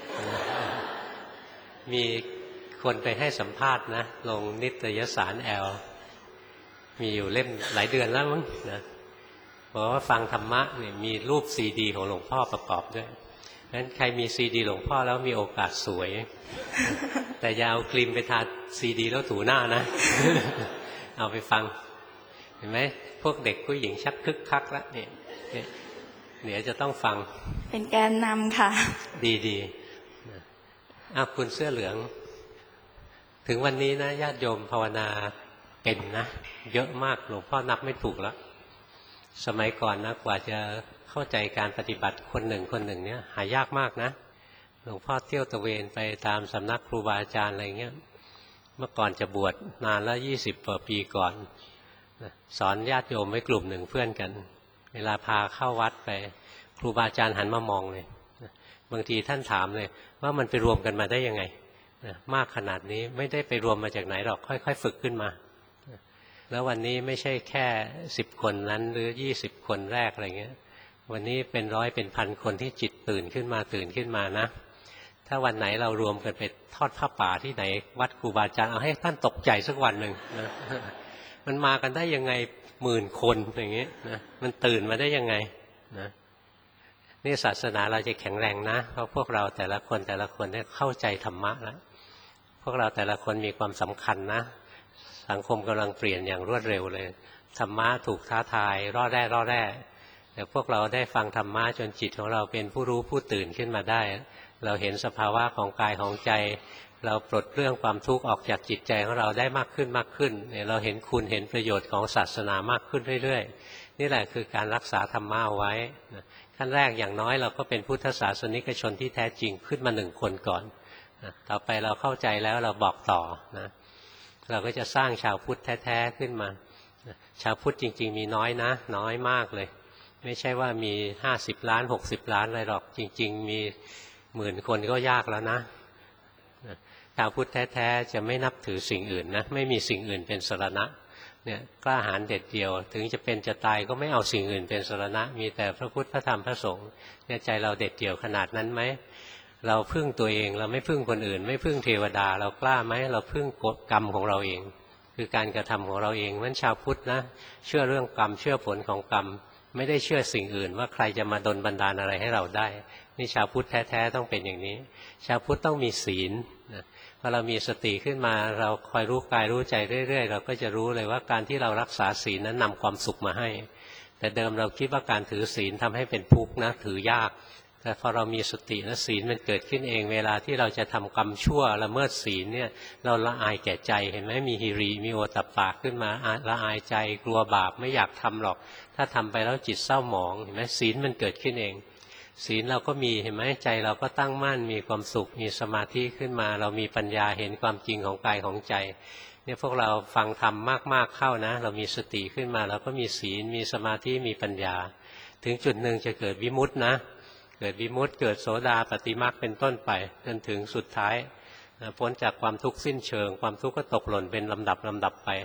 มีคนไปให้สัมภาษณ์นะลงนิตยสารแอลมีอยู่เล่มหลายเดือนแล้วมั้งนะบอกว่าฟังธรรมะเนี่ยมีรูปซีดีของหลวงพ่อประกอบด้วยงั้นใครมีซีดีหลวงพ่อแล้วมีโอกาสสวยแต่อย่าเอาครีมไปทาซีดีแล้วถูหน้านะเอาไปฟังเห็นไหมพวกเด็กผู้หญิงชักคึกคักแล้วเนี่ยเดี๋ยวจะต้องฟังเป็นแกนนำค่ะดีๆอ้าวคุณเสื้อเหลืองถึงวันนี้นะญาติโยมภาวนาเป็นนะเยอะมากหลวงพ่อนับไม่ถูกแล้วสมัยก่อนนะกว่าจะเข้าใจการปฏิบัติคนหนึ่งคนหนึ่งเนี่ยหายากมากนะหลวงพ่อเที่ยวตะเวนไปตามสำนักครูบาอาจารย์อะไรเงี้ยเมื่อก่อนจะบวชนานแล้วยี่สิบกว่าปีก่อนสอนญาติโยมไว้กลุ่มหนึ่งเพื่อนกันเวลาพาเข้าวัดไปครูบาอาจารย์หันมามองเลยบางทีท่านถามเลยว่ามันไปรวมกันมาได้ยังไงมากขนาดนี้ไม่ได้ไปรวมมาจากไหนหรอกค่อยๆฝึกขึ้นมาแล้ววันนี้ไม่ใช่แค่สิบคนนั้นหรือยี่สิบคนแรกอะไรเงี้ยวันนี้เป็นร้อยเป็นพันคนที่จิตตื่นขึ้นมาตื่นขึ้นมานะถ้าวันไหนเรารวมกันไปทอดผ้าป่าที่ไหนวัดครูบาอาจารย์เอาให้ท่านตกใจสักวันหนึ่งนะมันมากันได้ยังไงหมื่นคนอย่างเงี้ยนะมันตื่นมาได้ยังไงนะนี่ศาสนาเราจะแข็งแรงนะเพราะพวกเราแต่ละคนแต่ละคนได้เข้าใจธรรมะแล้วพวกเราแต่ละคนมีความสำคัญนะสังคมกำลังเปลี่ยนอย่างรวดเร็วเลยธรรมะถูกท้าทายร่อแร่ร่อแร่แต่พวกเราได้ฟังธรรมะจนจิตของเราเป็นผู้รู้ผู้ตื่นขึ้นมาได้เราเห็นสภาวะของกายของใจเราปลดเรื่องความทุกข์ออกจากจิตใจของเราได้มากขึ้นมากขึ้นเราเห็นคุณเห็นประโยชน์ของศาสนามากขึ้นเรื่อยๆนี่แหละคือการรักษาธรรมะเอาไว้ขั้นแรกอย่างน้อยเราก็เป็นพุทธศาสนิกชนที่แท้จริงขึ้นมาหนึ่งคนก่อนต่อไปเราเข้าใจแล้วเราบอกต่อนะเราก็จะสร้างชาวพุทธแท้ๆขึ้นมาชาวพุทธจริงๆมีน้อยนะน้อยมากเลยไม่ใช่ว่ามีห้าสิบล้านหกสิบล้านอะไรหรอกจริงๆมีหมื่นคนก็ยากแล้วนะชาวพุทธแท้ๆจะไม่นับถือสิ่งอื่นนะไม่มีสิ่งอื่นเป็นสรณะเนี่ยกล้าหาญเด็ดเดี่ยวถึงจะเป็นจะตายก็ไม่เอาสิ่งอื่นเป็นสรณะมีแต่พระพุทธพระธรรมพระสงฆ์เนี่ยใจเราเด็ดเดี่ยวขนาดนั้นไหมเราพึ่งตัวเองเราไม่พึ่งคนอื่นไม่พึ่งเทวดาเรากล้าไหมเราพึ่งกรรมของเราเองคือการกระทำของเราเองนั้นชาวพุทธนะเชื่อเรื่องกรรมเชื่อผลของกรรมไม่ได้เชื่อสิ่งอื่นว่าใครจะมาดลบันดาลอะไรให้เราได้นี่ชาวพุทธแท้ๆต้องเป็นอย่างนี้ชาวพุทธต้องมีศีลพอเรามีสติขึ้นมาเราคอยรู้กายรู้ใจเรื่อยๆเราก็จะรู้เลยว่าการที่เรารักษาศีลนั้นนำความสุขมาให้แต่เดิมเราคิดว่าการถือศีลทำให้เป็นทุกข์นะถือยากแต่พอเรามีสติและศีลมันเกิดขึ้นเองเวลาที่เราจะทำกรรมชั่วละเมิดศีลเนี่ยเราละอายแก่ใจเห็นไหมมีหิริมีโอตัปปะขึ้นมาละอายใจกลัวบาปไม่อยากทำหรอกถ้าทำไปแล้วจิตเศร้าหมองเห็นไหมศีลมันเกิดขึ้นเองศีลเราก็มีเห็นไหมใจเราก็ตั้งมั่นมีความสุขมีสมาธิขึ้นมาเรามีปัญญาเห็นความจริงของกายของใจเนี่ยพวกเราฟังธรรมมากๆเข้านะเรามีสติขึ้นมาเราก็มีศีลมีสมาธิมีปัญญาถึงจุดหนึ่งจะเกิดวิมุตตินะเกิดวิมุตติเกิดโสดาปัตติมรรคเป็นต้นไปจนถึงสุดท้ายพ้นจากความทุกข์สิ้นเชิงความทุกข์ก็ตกหล่นเป็นลำดับลำดับไป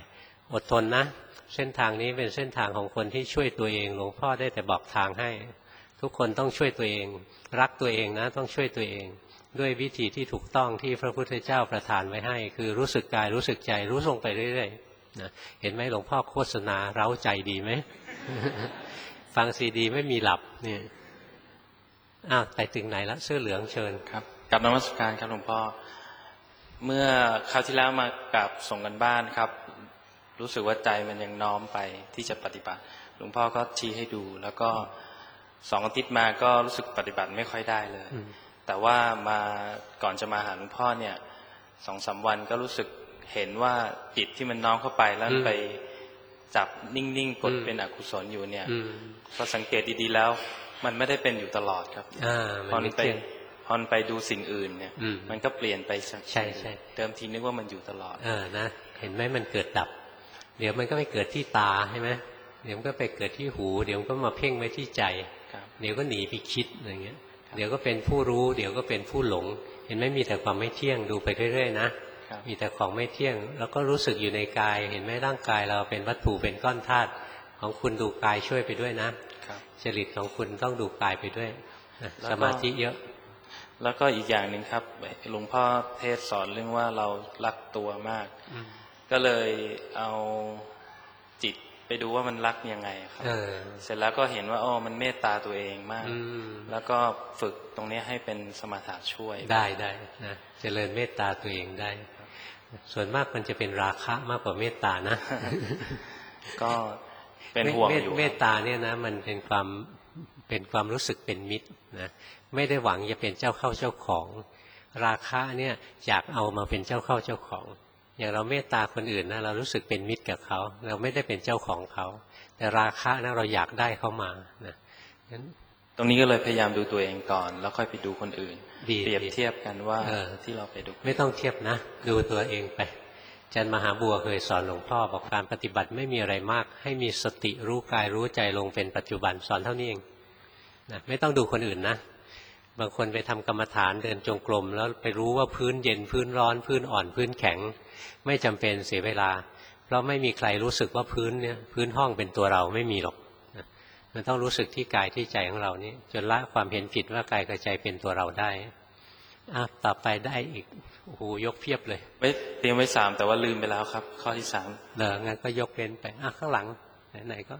อดทนนะเส้นทางนี้เป็นเส้นทางของคนที่ช่วยตัวเองหลวงพ่อได้แต่บอกทางให้ทุกคนต้องช่วยตัวเองรักตัวเองนะต้องช่วยตัวเองด้วยวิธีที่ถูกต้องที่พระพุทธเจ้าประทานไว้ให้คือรู้สึกกายรู้สึกใจรู้ลงไปเรื่อยๆนะเห็นไหมหลวงพ่อโฆษณาเร้าใจดีไหม ฟังซีดีไม่มีหลับเนี่ยอ้าวไปถึงไหนละเสื้อเหลืองเชิญครับกลับนมัสการครับหลวงพ่อเมื่อคราวที่แล้วมากราบส่งกันบ้านครับรู้สึกว่าใจมันยังน้อมไปที่จะปฏิบัติหลวงพ่อก็ชี้ให้ดูแล้วก็สองอาทิตย์มาก็รู้สึกปฏิบัติไม่ค่อยได้เลยแต่ว่ามาก่อนจะมาหาหลวงพ่อเนี่ยสองสามวันก็รู้สึกเห็นว่าจิตที่มันน้อมเข้าไปแล้วไปจับนิ่งๆกดเป็นอกุศลอยู่เนี่ยพอสังเกตดีๆแล้วมันไม่ได้เป็นอยู่ตลอดครับพอไปพอไปดูสิ่งอื่นเนี่ยมันก็เปลี่ยนไปใช่ใช่เดิมทีนึกว่ามันอยู่ตลอดเออนะเห็นไหมมันเกิดดับเดี๋ยวมันก็ไปเกิดที่ตาใช่ไหมเดี๋ยวมันก็ไปเกิดที่หูเดี๋ยวมันก็มาเพ่งไว้ที่ใจเดี๋ยวก็หนีไปคิดอะไรเงี้ยเดี๋ยวก็เป็นผู้รู้เดี๋ยวก็เป็นผู้หลงเห็นไหมมีแต่ความไม่เที่ยงดูไปเรื่อยๆนะมีแต่ของไม่เที่ยงแล้วก็รู้สึกอยู่ในกายเห็นไหมร่างกายเราเป็นวัตถุเป็นก้อนธาตุของคุณดูกายช่วยไปด้วยนะจริตของคุณต้องดูกายไปด้วยสมาธิเยอะแล้วก็อีกอย่างหนึ่งครับหลวงพ่อเทศสอนเรื่องว่าเรารักตัวมากก็เลยเอาจิตไปดูว่ามันรักยังไงครับเสร็จแล้วก็เห็นว่าอ๋อมันเมตตาตัวเองมากแล้วก็ฝึกตรงนี้ให้เป็นสมถะช่วยได้ได้นะเจริญเมตตาตัวเองได้ส่วนมากมันจะเป็นราคะมากกว่าเมตตานะก็เป็นห่วงอยู่เมตตาเนี่ยนะมันเป็นความเป็นความรู้สึกเป็นมิตรนะไม่ได้หวังจะเป็นเจ้าเข้าเจ้าของราคะเนี่ยอยากเอามาเป็นเจ้าเข้าเจ้าของอย่างเราเมตตาคนอื่นนะเรารู้สึกเป็นมิตรกับเขาเราไม่ได้เป็นเจ้าของเขาแต่ราคะนะเราอยากได้เขามานะงั้นตรงนี้ก็เลยพยายามดูตัวเองก่อนแล้วค่อยไปดูคนอื่นเปรียบเทียบกันว่าที่เราไปดูไม่ต้องเทียบนะดูตัวเองไปอาจารย์มหาบัวเคยสอนหลวงพ่อบอกการปฏิบัติไม่มีอะไรมากให้มีสติรู้กายรู้ใจลงเป็นปัจจุบันสอนเท่านี้เองนะไม่ต้องดูคนอื่นนะบางคนไปทำกรรมฐานเดินจงกรมแล้วไปรู้ว่าพื้นเย็นพื้นร้อนพื้นอ่อนพื้นแข็งไม่จำเป็นเสียเวลาเพราะไม่มีใครรู้สึกว่าพื้นเนี่ยพื้นห้องเป็นตัวเราไม่มีหรอกนะมันต้องรู้สึกที่กายที่ใจของเรานี้จนละความเห็นผิดว่ากายกับใจเป็นตัวเราได้อ่ะต่อไปได้อีกโอ้โหยกเพียบเลยไว้เตรียมไว้สามแต่ว่าลืมไปแล้วครับข้อที่สามเหรองั้นก็ยกเว้นไปอ่ะข้างหลังไหนๆก็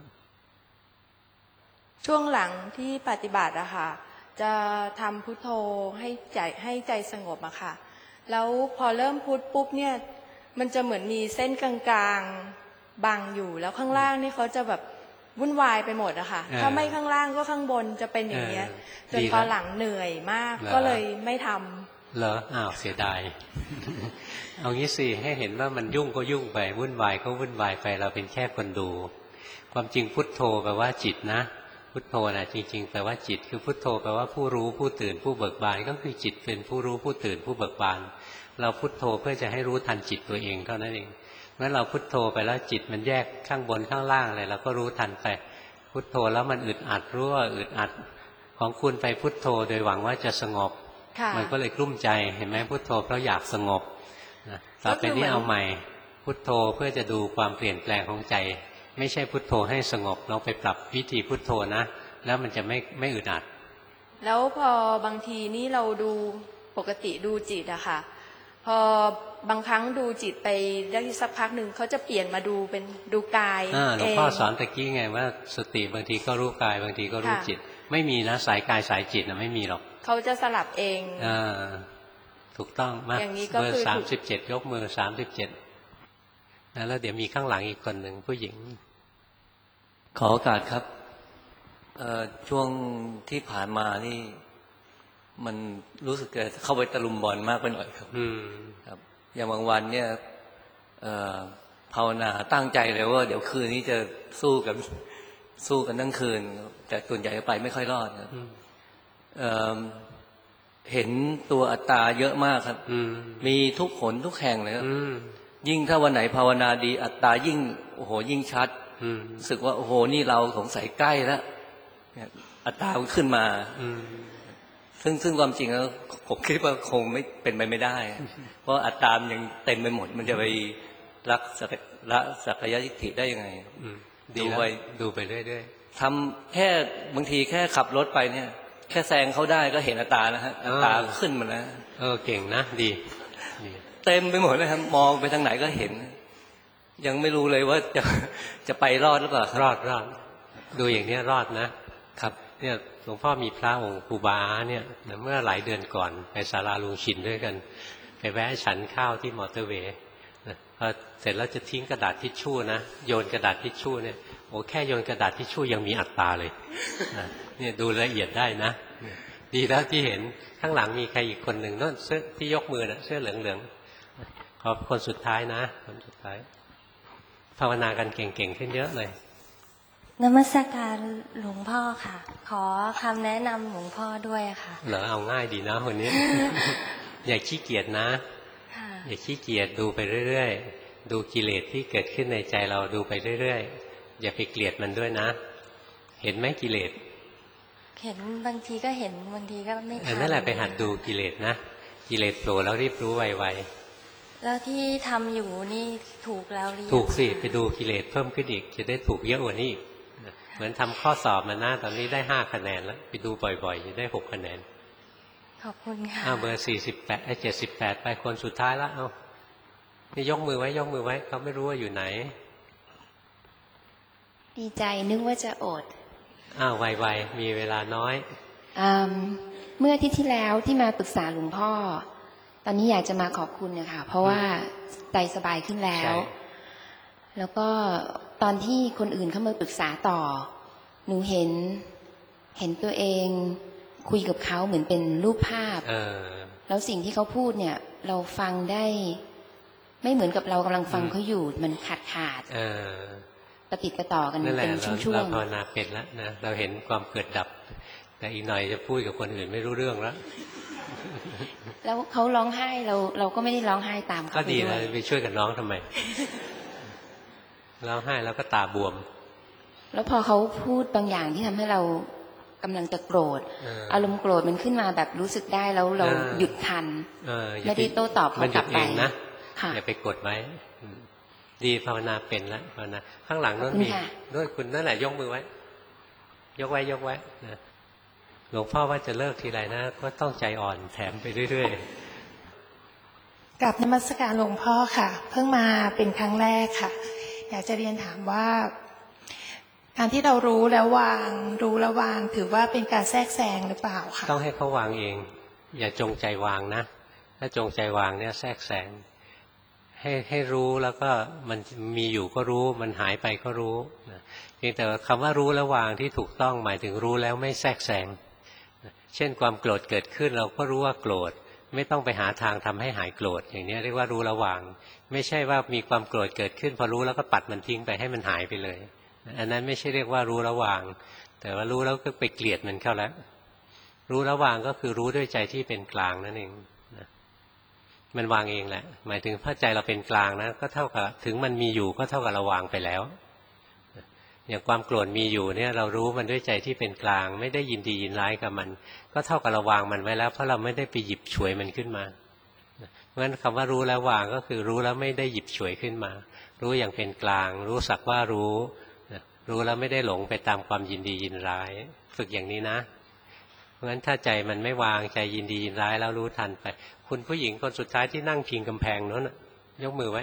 ช่วงหลังที่ปฏิบัติอะค่ะจะทำพุทโธให้ใจให้ใจสงบอะค่ะแล้วพอเริ่มพุทปุ๊บเนี่ยมันจะเหมือนมีเส้นกลางๆบังอยู่แล้วข้างล่างนี่เขาจะแบบวุ่นวายไปหมดอะค่ะถ้าไม่ข้างล่างก็ข้างบนจะเป็นอย่างเงี้ยจนพอหลังเหนื่อยมากก็เลยไม่ทำเหรออ้าวเสียดาย เอางี้สิให้เห็นว่ามันยุ่งก็ยุ่งไปวุ่นวายก็วุ่นวายไปเราเป็นแค่คนดูความจริงพุทโธแปลว่าจิตนะพุทโธนะจริงๆแปลว่าจิตคือพุทโธแปลว่าผู้รู้ผู้ตื่นผู้เบิกบานก็คือจิตเป็นผู้รู้ผู้ตื่นผู้เบิกบานเราพุทโธเพื่อจะให้รู้ทันจิตตัวเองเท่านั้นเองเมื่อเราพุทโธไปแล้วจิตมันแยกข้างบนข้างล่างอะไรเราก็รู้ทันไปพุทโธแล้วมันอึดอัดรู้ว่าอึดอัดของคุณไปพุทโธโดยหวังว่าจะสงบมันก็เลยกลุ้มใจเห็นไหมพุทโธเพราะอยากสงบต่อไปนี้เอาใหม่พุทโธเพื่อจะดูความเปลี่ยนแปลงของใจไม่ใช่พุทโธให้สงบเราไปปรับวิธีพุทโธนะแล้วมันจะไม่ไม่อึดอัดแล้วพอบางทีนี่เราดูปกติดูจิตอะค่ะพอบางครั้งดูจิตไปได้สักพักหนึ่งเขาจะเปลี่ยนมาดูเป็นดูกายเองหลวงพ่อสอนตะกี้ไงว่าสติบางทีก็รู้กายบางทีก็รู้จิตไม่มีนะสายกายสายจิตนะไม่มีหรอกเขาจะสลับเองอ่าถูกต้องมากเบอร์สามสิบเจ็ดยกมือสามสิบเจ็ดแล้วเดี๋ยวมีข้างหลังอีกคนหนึ่งผู้หญิงขอโอกาสครับช่วงที่ผ่านมานี่มันรู้สึกเข้าไปตะลุมบอลมากไปหน่อยครับครับอย่างบางวันเนี่ยภาวนาตั้งใจเลยว่าเดี๋ยวคืนนี้จะสู้กันสู้กันทั้งคืนแต่ส่วนใหญ่ไปไม่ค่อยรอดครับเห็นตัวอัตตาเยอะมากครับมีทุกหนทุกแห่งเลยครับยิ่งถ้าวันไหนภาวนาดีอัตตายิ่งโอ้โหยิ่งชัดรู้สึกว่าโอ้โหนี่เราสงสัยใกล้แล้วอัตตาขึ้นมาซึ่งซึ่งความจริงแล้วผมคิดว่าคงไม่เป็นไปไม่ได้เพราะอัตตามันยังเต็มไปหมดมันจะไปรักสักละสักยทิฏฐิได้ยังไงดูไปดูไปเรื่อยๆทำแค่บางทีแค่ขับรถไปเนี่ยแค่แซงเขาได้ก็เห็นอัตตานะฮะอัตตาขึ้นมาแล้วเออเก่งนะดีเต็มไปหมดนะครับมองไปทางไหนก็เห็นยังไม่รู้เลยว่าจะจะไปรอดหรือเปล่ารอดรอดดูอย่างนี้รอดนะครับเนี่ยหลวงพ่อมีพระองค์ครูบาเนี่ยเมื่อหลายเดือนก่อนไปศาลาลุงชินด้วยกันไปแวะฉันข้าวที่มอเตอร์เวย์พอเสร็จแล้วจะทิ้งกระดาษทิชชู่นะโยนกระดาษทิชชู่เนี่ยโอ้แค่โยนกระดาษทิชชู่ยังมีอัตตาเลยเนี่ยดูละเอียดได้นะดีแล้วที่เห็นข้างหลังมีใครอีกคนหนึ่งนั่นเสื้อที่ยกมือนะเสื้อเหลืองๆขอคนสุดท้ายนะคนสุดท้ายภาวนากันเก่งๆขึ้นเยอะเลยนมัสการหลวงพ่อค่ะขอคำแนะนำหลวงพ่อด้วยค่ะเหรอเอาง่ายดีนะคนนี้ อย่าขี้เกียจนะอย่าขี้เกียจดูไปเรื่อยๆดูกิเลสที่เกิดขึ้นในใจเราดูไปเรื่อยๆอย่าไปเกลียดมันด้วยนะเห็นไหมกิเลสเห็นบางทีก็เห็นบางทีก็ไม่ทันนั่นแหละไปหัดดูกิเลสนะกิเลสโผล่แล้วรีบรู้ไวๆแล้วที่ทำอยู่นี่ถูกแล้วหรือถูกสิไปดูกิเลสเพิ่มขึ้นอีกจะได้ถูกเยอะกว่านี้อีกเหมือนทำข้อสอบมาหน้าตอนนี้ได้ห้าคะแนนแล้วไปดูบ่อยๆจะได้หกคะแนนขอบคุณค่ะอ้าวเบอร์สี่สิบแปดไอ้เจ็ดสิบแปดไปคนสุดท้ายแล้วเอานี่ยกมือไว้ยกมือไว้เขาไม่รู้ว่าอยู่ไหนดีใจนึกว่าจะอดอ้าวไวๆมีเวลาน้อยเมื่ออาทิตย์ที่แล้วที่มาปรึกษาหลวงพ่อตอนนี้อยากจะมาขอบคุณนะคะเพราะว่าใจสบายขึ้นแล้วแล้วก็ตอนที่คนอื่นเข้ามาปรึกษาต่อหนูเห็นเห็นตัวเองคุยกับเขาเหมือนเป็นรูปภาพแล้วสิ่งที่เขาพูดเนี่ยเราฟังได้ไม่เหมือนกับเรากำลังฟังเขาอยู่มันขาดขาดปฏิปต่อกันเป็นช่วงๆเราภาวนาเป็นแล้วนะเราเห็นความเกิดดับแต่อีกหน่อยจะพูดกับคนอื่นไม่รู้เรื่องแล้วแล้วเขาร้องไห้เราเราก็ไม่ได้ร้องไห้ตามเขาก็ดีเลยไปช่วยกันร้องทำไมร้องไห้แล้วก็ตาบวมแล้วพอเขาพูดบางอย่างที่ทำให้เรากำลังจะโกรธอารมณ์โกรธมันขึ้นมาแบบรู้สึกได้แล้วเราหยุดทันไม่ได้โต้ตอบเขากลับไปนะอย่าไปกดไว้ดีภาวนาเป็นแล้วภาวนาข้างหลังนู้นมีด้วยคุณนั่นแหละยกมือไว้ยกไว้ยกไว้นะหลวงพ่อว่าจะเลิกทีไรนะก็ต้องใจอ่อนแถมไปเรื่อยๆกับนมัสการหลวงพ่อค่ะเพิ่งมาเป็นครั้งแรกค่ะอยากจะเรียนถามว่าการที่เรารู้แล้ววางรู้แล้ววางถือว่าเป็นการแทรกแซงหรือเปล่าคะต้องให้เขาวางเองอย่าจงใจวางนะถ้าจงใจวางเนี่ยแทรกแซงให้ให้รู้แล้วก็มันมีอยู่ก็รู้มันหายไปก็รู้เพียงแต่คำว่ารู้แล้ววางที่ถูกต้องหมายถึงรู้แล้วไม่แทรกแซงเช่นความโกรธเกิดขึ้นเราก็รู้ว่าโกรธไม่ต้องไปหาทางทำให้หายโกรธอย่างนี้เรียกว่ารู้แล้ววางไม่ใช่ว่ามีความโกรธเกิดขึ้นพอรู้แล้วก็ปัดมันทิ้งไปให้มันหายไปเลยอันนั้นไม่ใช่เรียกว่ารู้แล้ววางแต่ว่ารู้แล้วก็ไปเกลียดมันเข้าแล้วรู้แล้ววางก็คือรู้ด้วยใจที่เป็นกลางนั่นเองนะมันวางเองแหละหมายถึงพอใจเราเป็นกลางนะก็เท่ากับถึงมันมีอยู่ก็เท่ากับเราวางไปแล้วอย่างความโกรธมีอยู่เนี่ยเรารู้มันด้วยใจที่เป็นกลางไม่ได้ยินดียินร้ายกับมันก็เท่ากับเราวางมันไว้แล้วเพราะเราไม่ได้ไปหยิบฉวยมันขึ้นมาเพราะฉะนั้นคำว่ารู้แล้ววางก็คือรู้แล้วไม่ได้หยิบฉวยขึ้นมารู้อย่างเป็นกลางรู้สักว่ารู้รู้แล้วไม่ได้หลงไปตามความยินดียินร้ายฝึกอย่างนี้นะเพราะฉะนั้นถ้าใจมันไม่วางใจยินดียินร้ายแล้วรู้ทันไปคุณผู้หญิงคนสุดท้ายที่นั่งพิงกำแพงโน้นยกมือไว้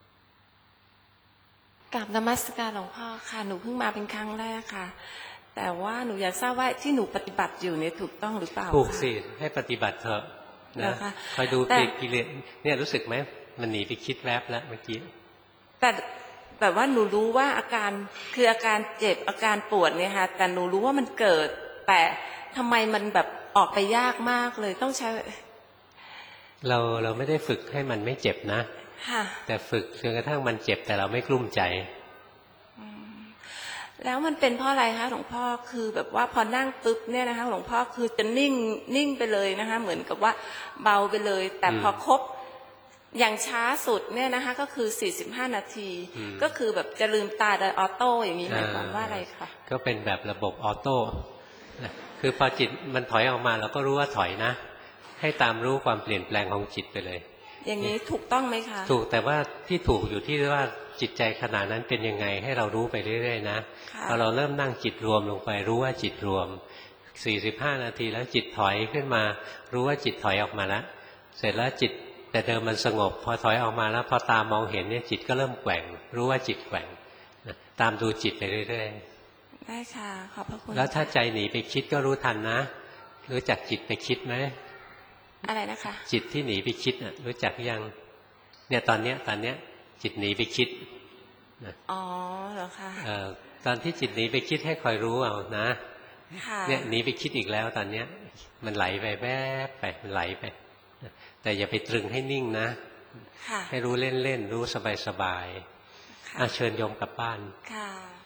กราบนมัสการหลวงพ่อค่ะหนูเพิ่งมาเป็นครั้งแรกค่ะแต่ว่าหนูอยากทราบว่าที่หนูปฏิบัติอยู่เนี่ยถูกต้องหรือเปล่าถูกสิให้ปฏิบัติเถอะนะคอยดูกิเลสเนี่ยรู้สึกไหมมันหนีไปคิดแวบแล้วเมื่อกี้แต่แต่ว่าหนูรู้ว่าอาการคืออาการเจ็บอาการปวดเนี่ยค่ะแต่หนูรู้ว่ามันเกิดแต่ทำไมมันแบบออกไปยากมากเลยต้องใช้เราเราไม่ได้ฝึกให้มันไม่เจ็บนะแต่ฝึกจนกระทั่งมันเจ็บแต่เราไม่กลุ้มใจแล้วมันเป็นเพราะอะไรคะหลวงพ่อคือแบบว่าพอนั่งปุ๊บเนี่ยนะคะหลวงพ่อคือจะนิ่งนิ่งไปเลยนะคะเหมือนกับว่าเบาไปเลยแต่พอครบอย่างช้าสุดเนี่ยนะคะก็คือสี่สิบห้านาทีก็คือแบบจะลืมตาโดยออโต้อย่างนี้หมายความว่าอะไรคะก็เป็นแบบระบบออโต้คือพอจิตมันถอยออกมาเราก็รู้ว่าถอยนะให้ตามรู้ความเปลี่ยนแปลงของจิตไปเลยอย่างนี้ถูกต้องไหมคะถูกแต่ว่าที่ถูกอยู่ที่ว่าจิตใจขณะนั้นเป็นยังไงให้เรารู้ไปเรื่อยๆนะพอเราเริ่มนั่งจิตรวมลงไปรู้ว่าจิตรวมสี่สิบห้านาทีแล้วจิตถอยขึ้นมารู้ว่าจิตถอยออกมาแล้วเสร็จแล้วจิตแต่เดิมมันสงบพอถอยออกมาแล้วพอตามองเห็นเนี่ยจิตก็เริ่มแกว่งรู้ว่าจิตแกว่งตามดูจิตไปเรื่อยๆได้ค่ะขอบพระคุณแล้วถ้าใจหนีไปคิดก็รู้ทันนะรู้จักจิตไปคิดไหมอะไรนะคะจิตที่หนีไปคิดน่ะรู้จักยังเนี่ยตอนเนี้ยตอนเนี้ยจิตหนีไปคิดอ๋อเหรอคะเอ่อตอนที่จิตหนีไปคิดให้คอยรู้เอานะเนี่ยหนีไปคิดอีกแล้วตอนเนี้ยมันไหลไปแวบไปมันไหลไปแต่อย่าไปตรึงให้นิ่งนะให้รู้เล่นๆรู้สบายๆเชิญโยมกลับบ้านค่ะ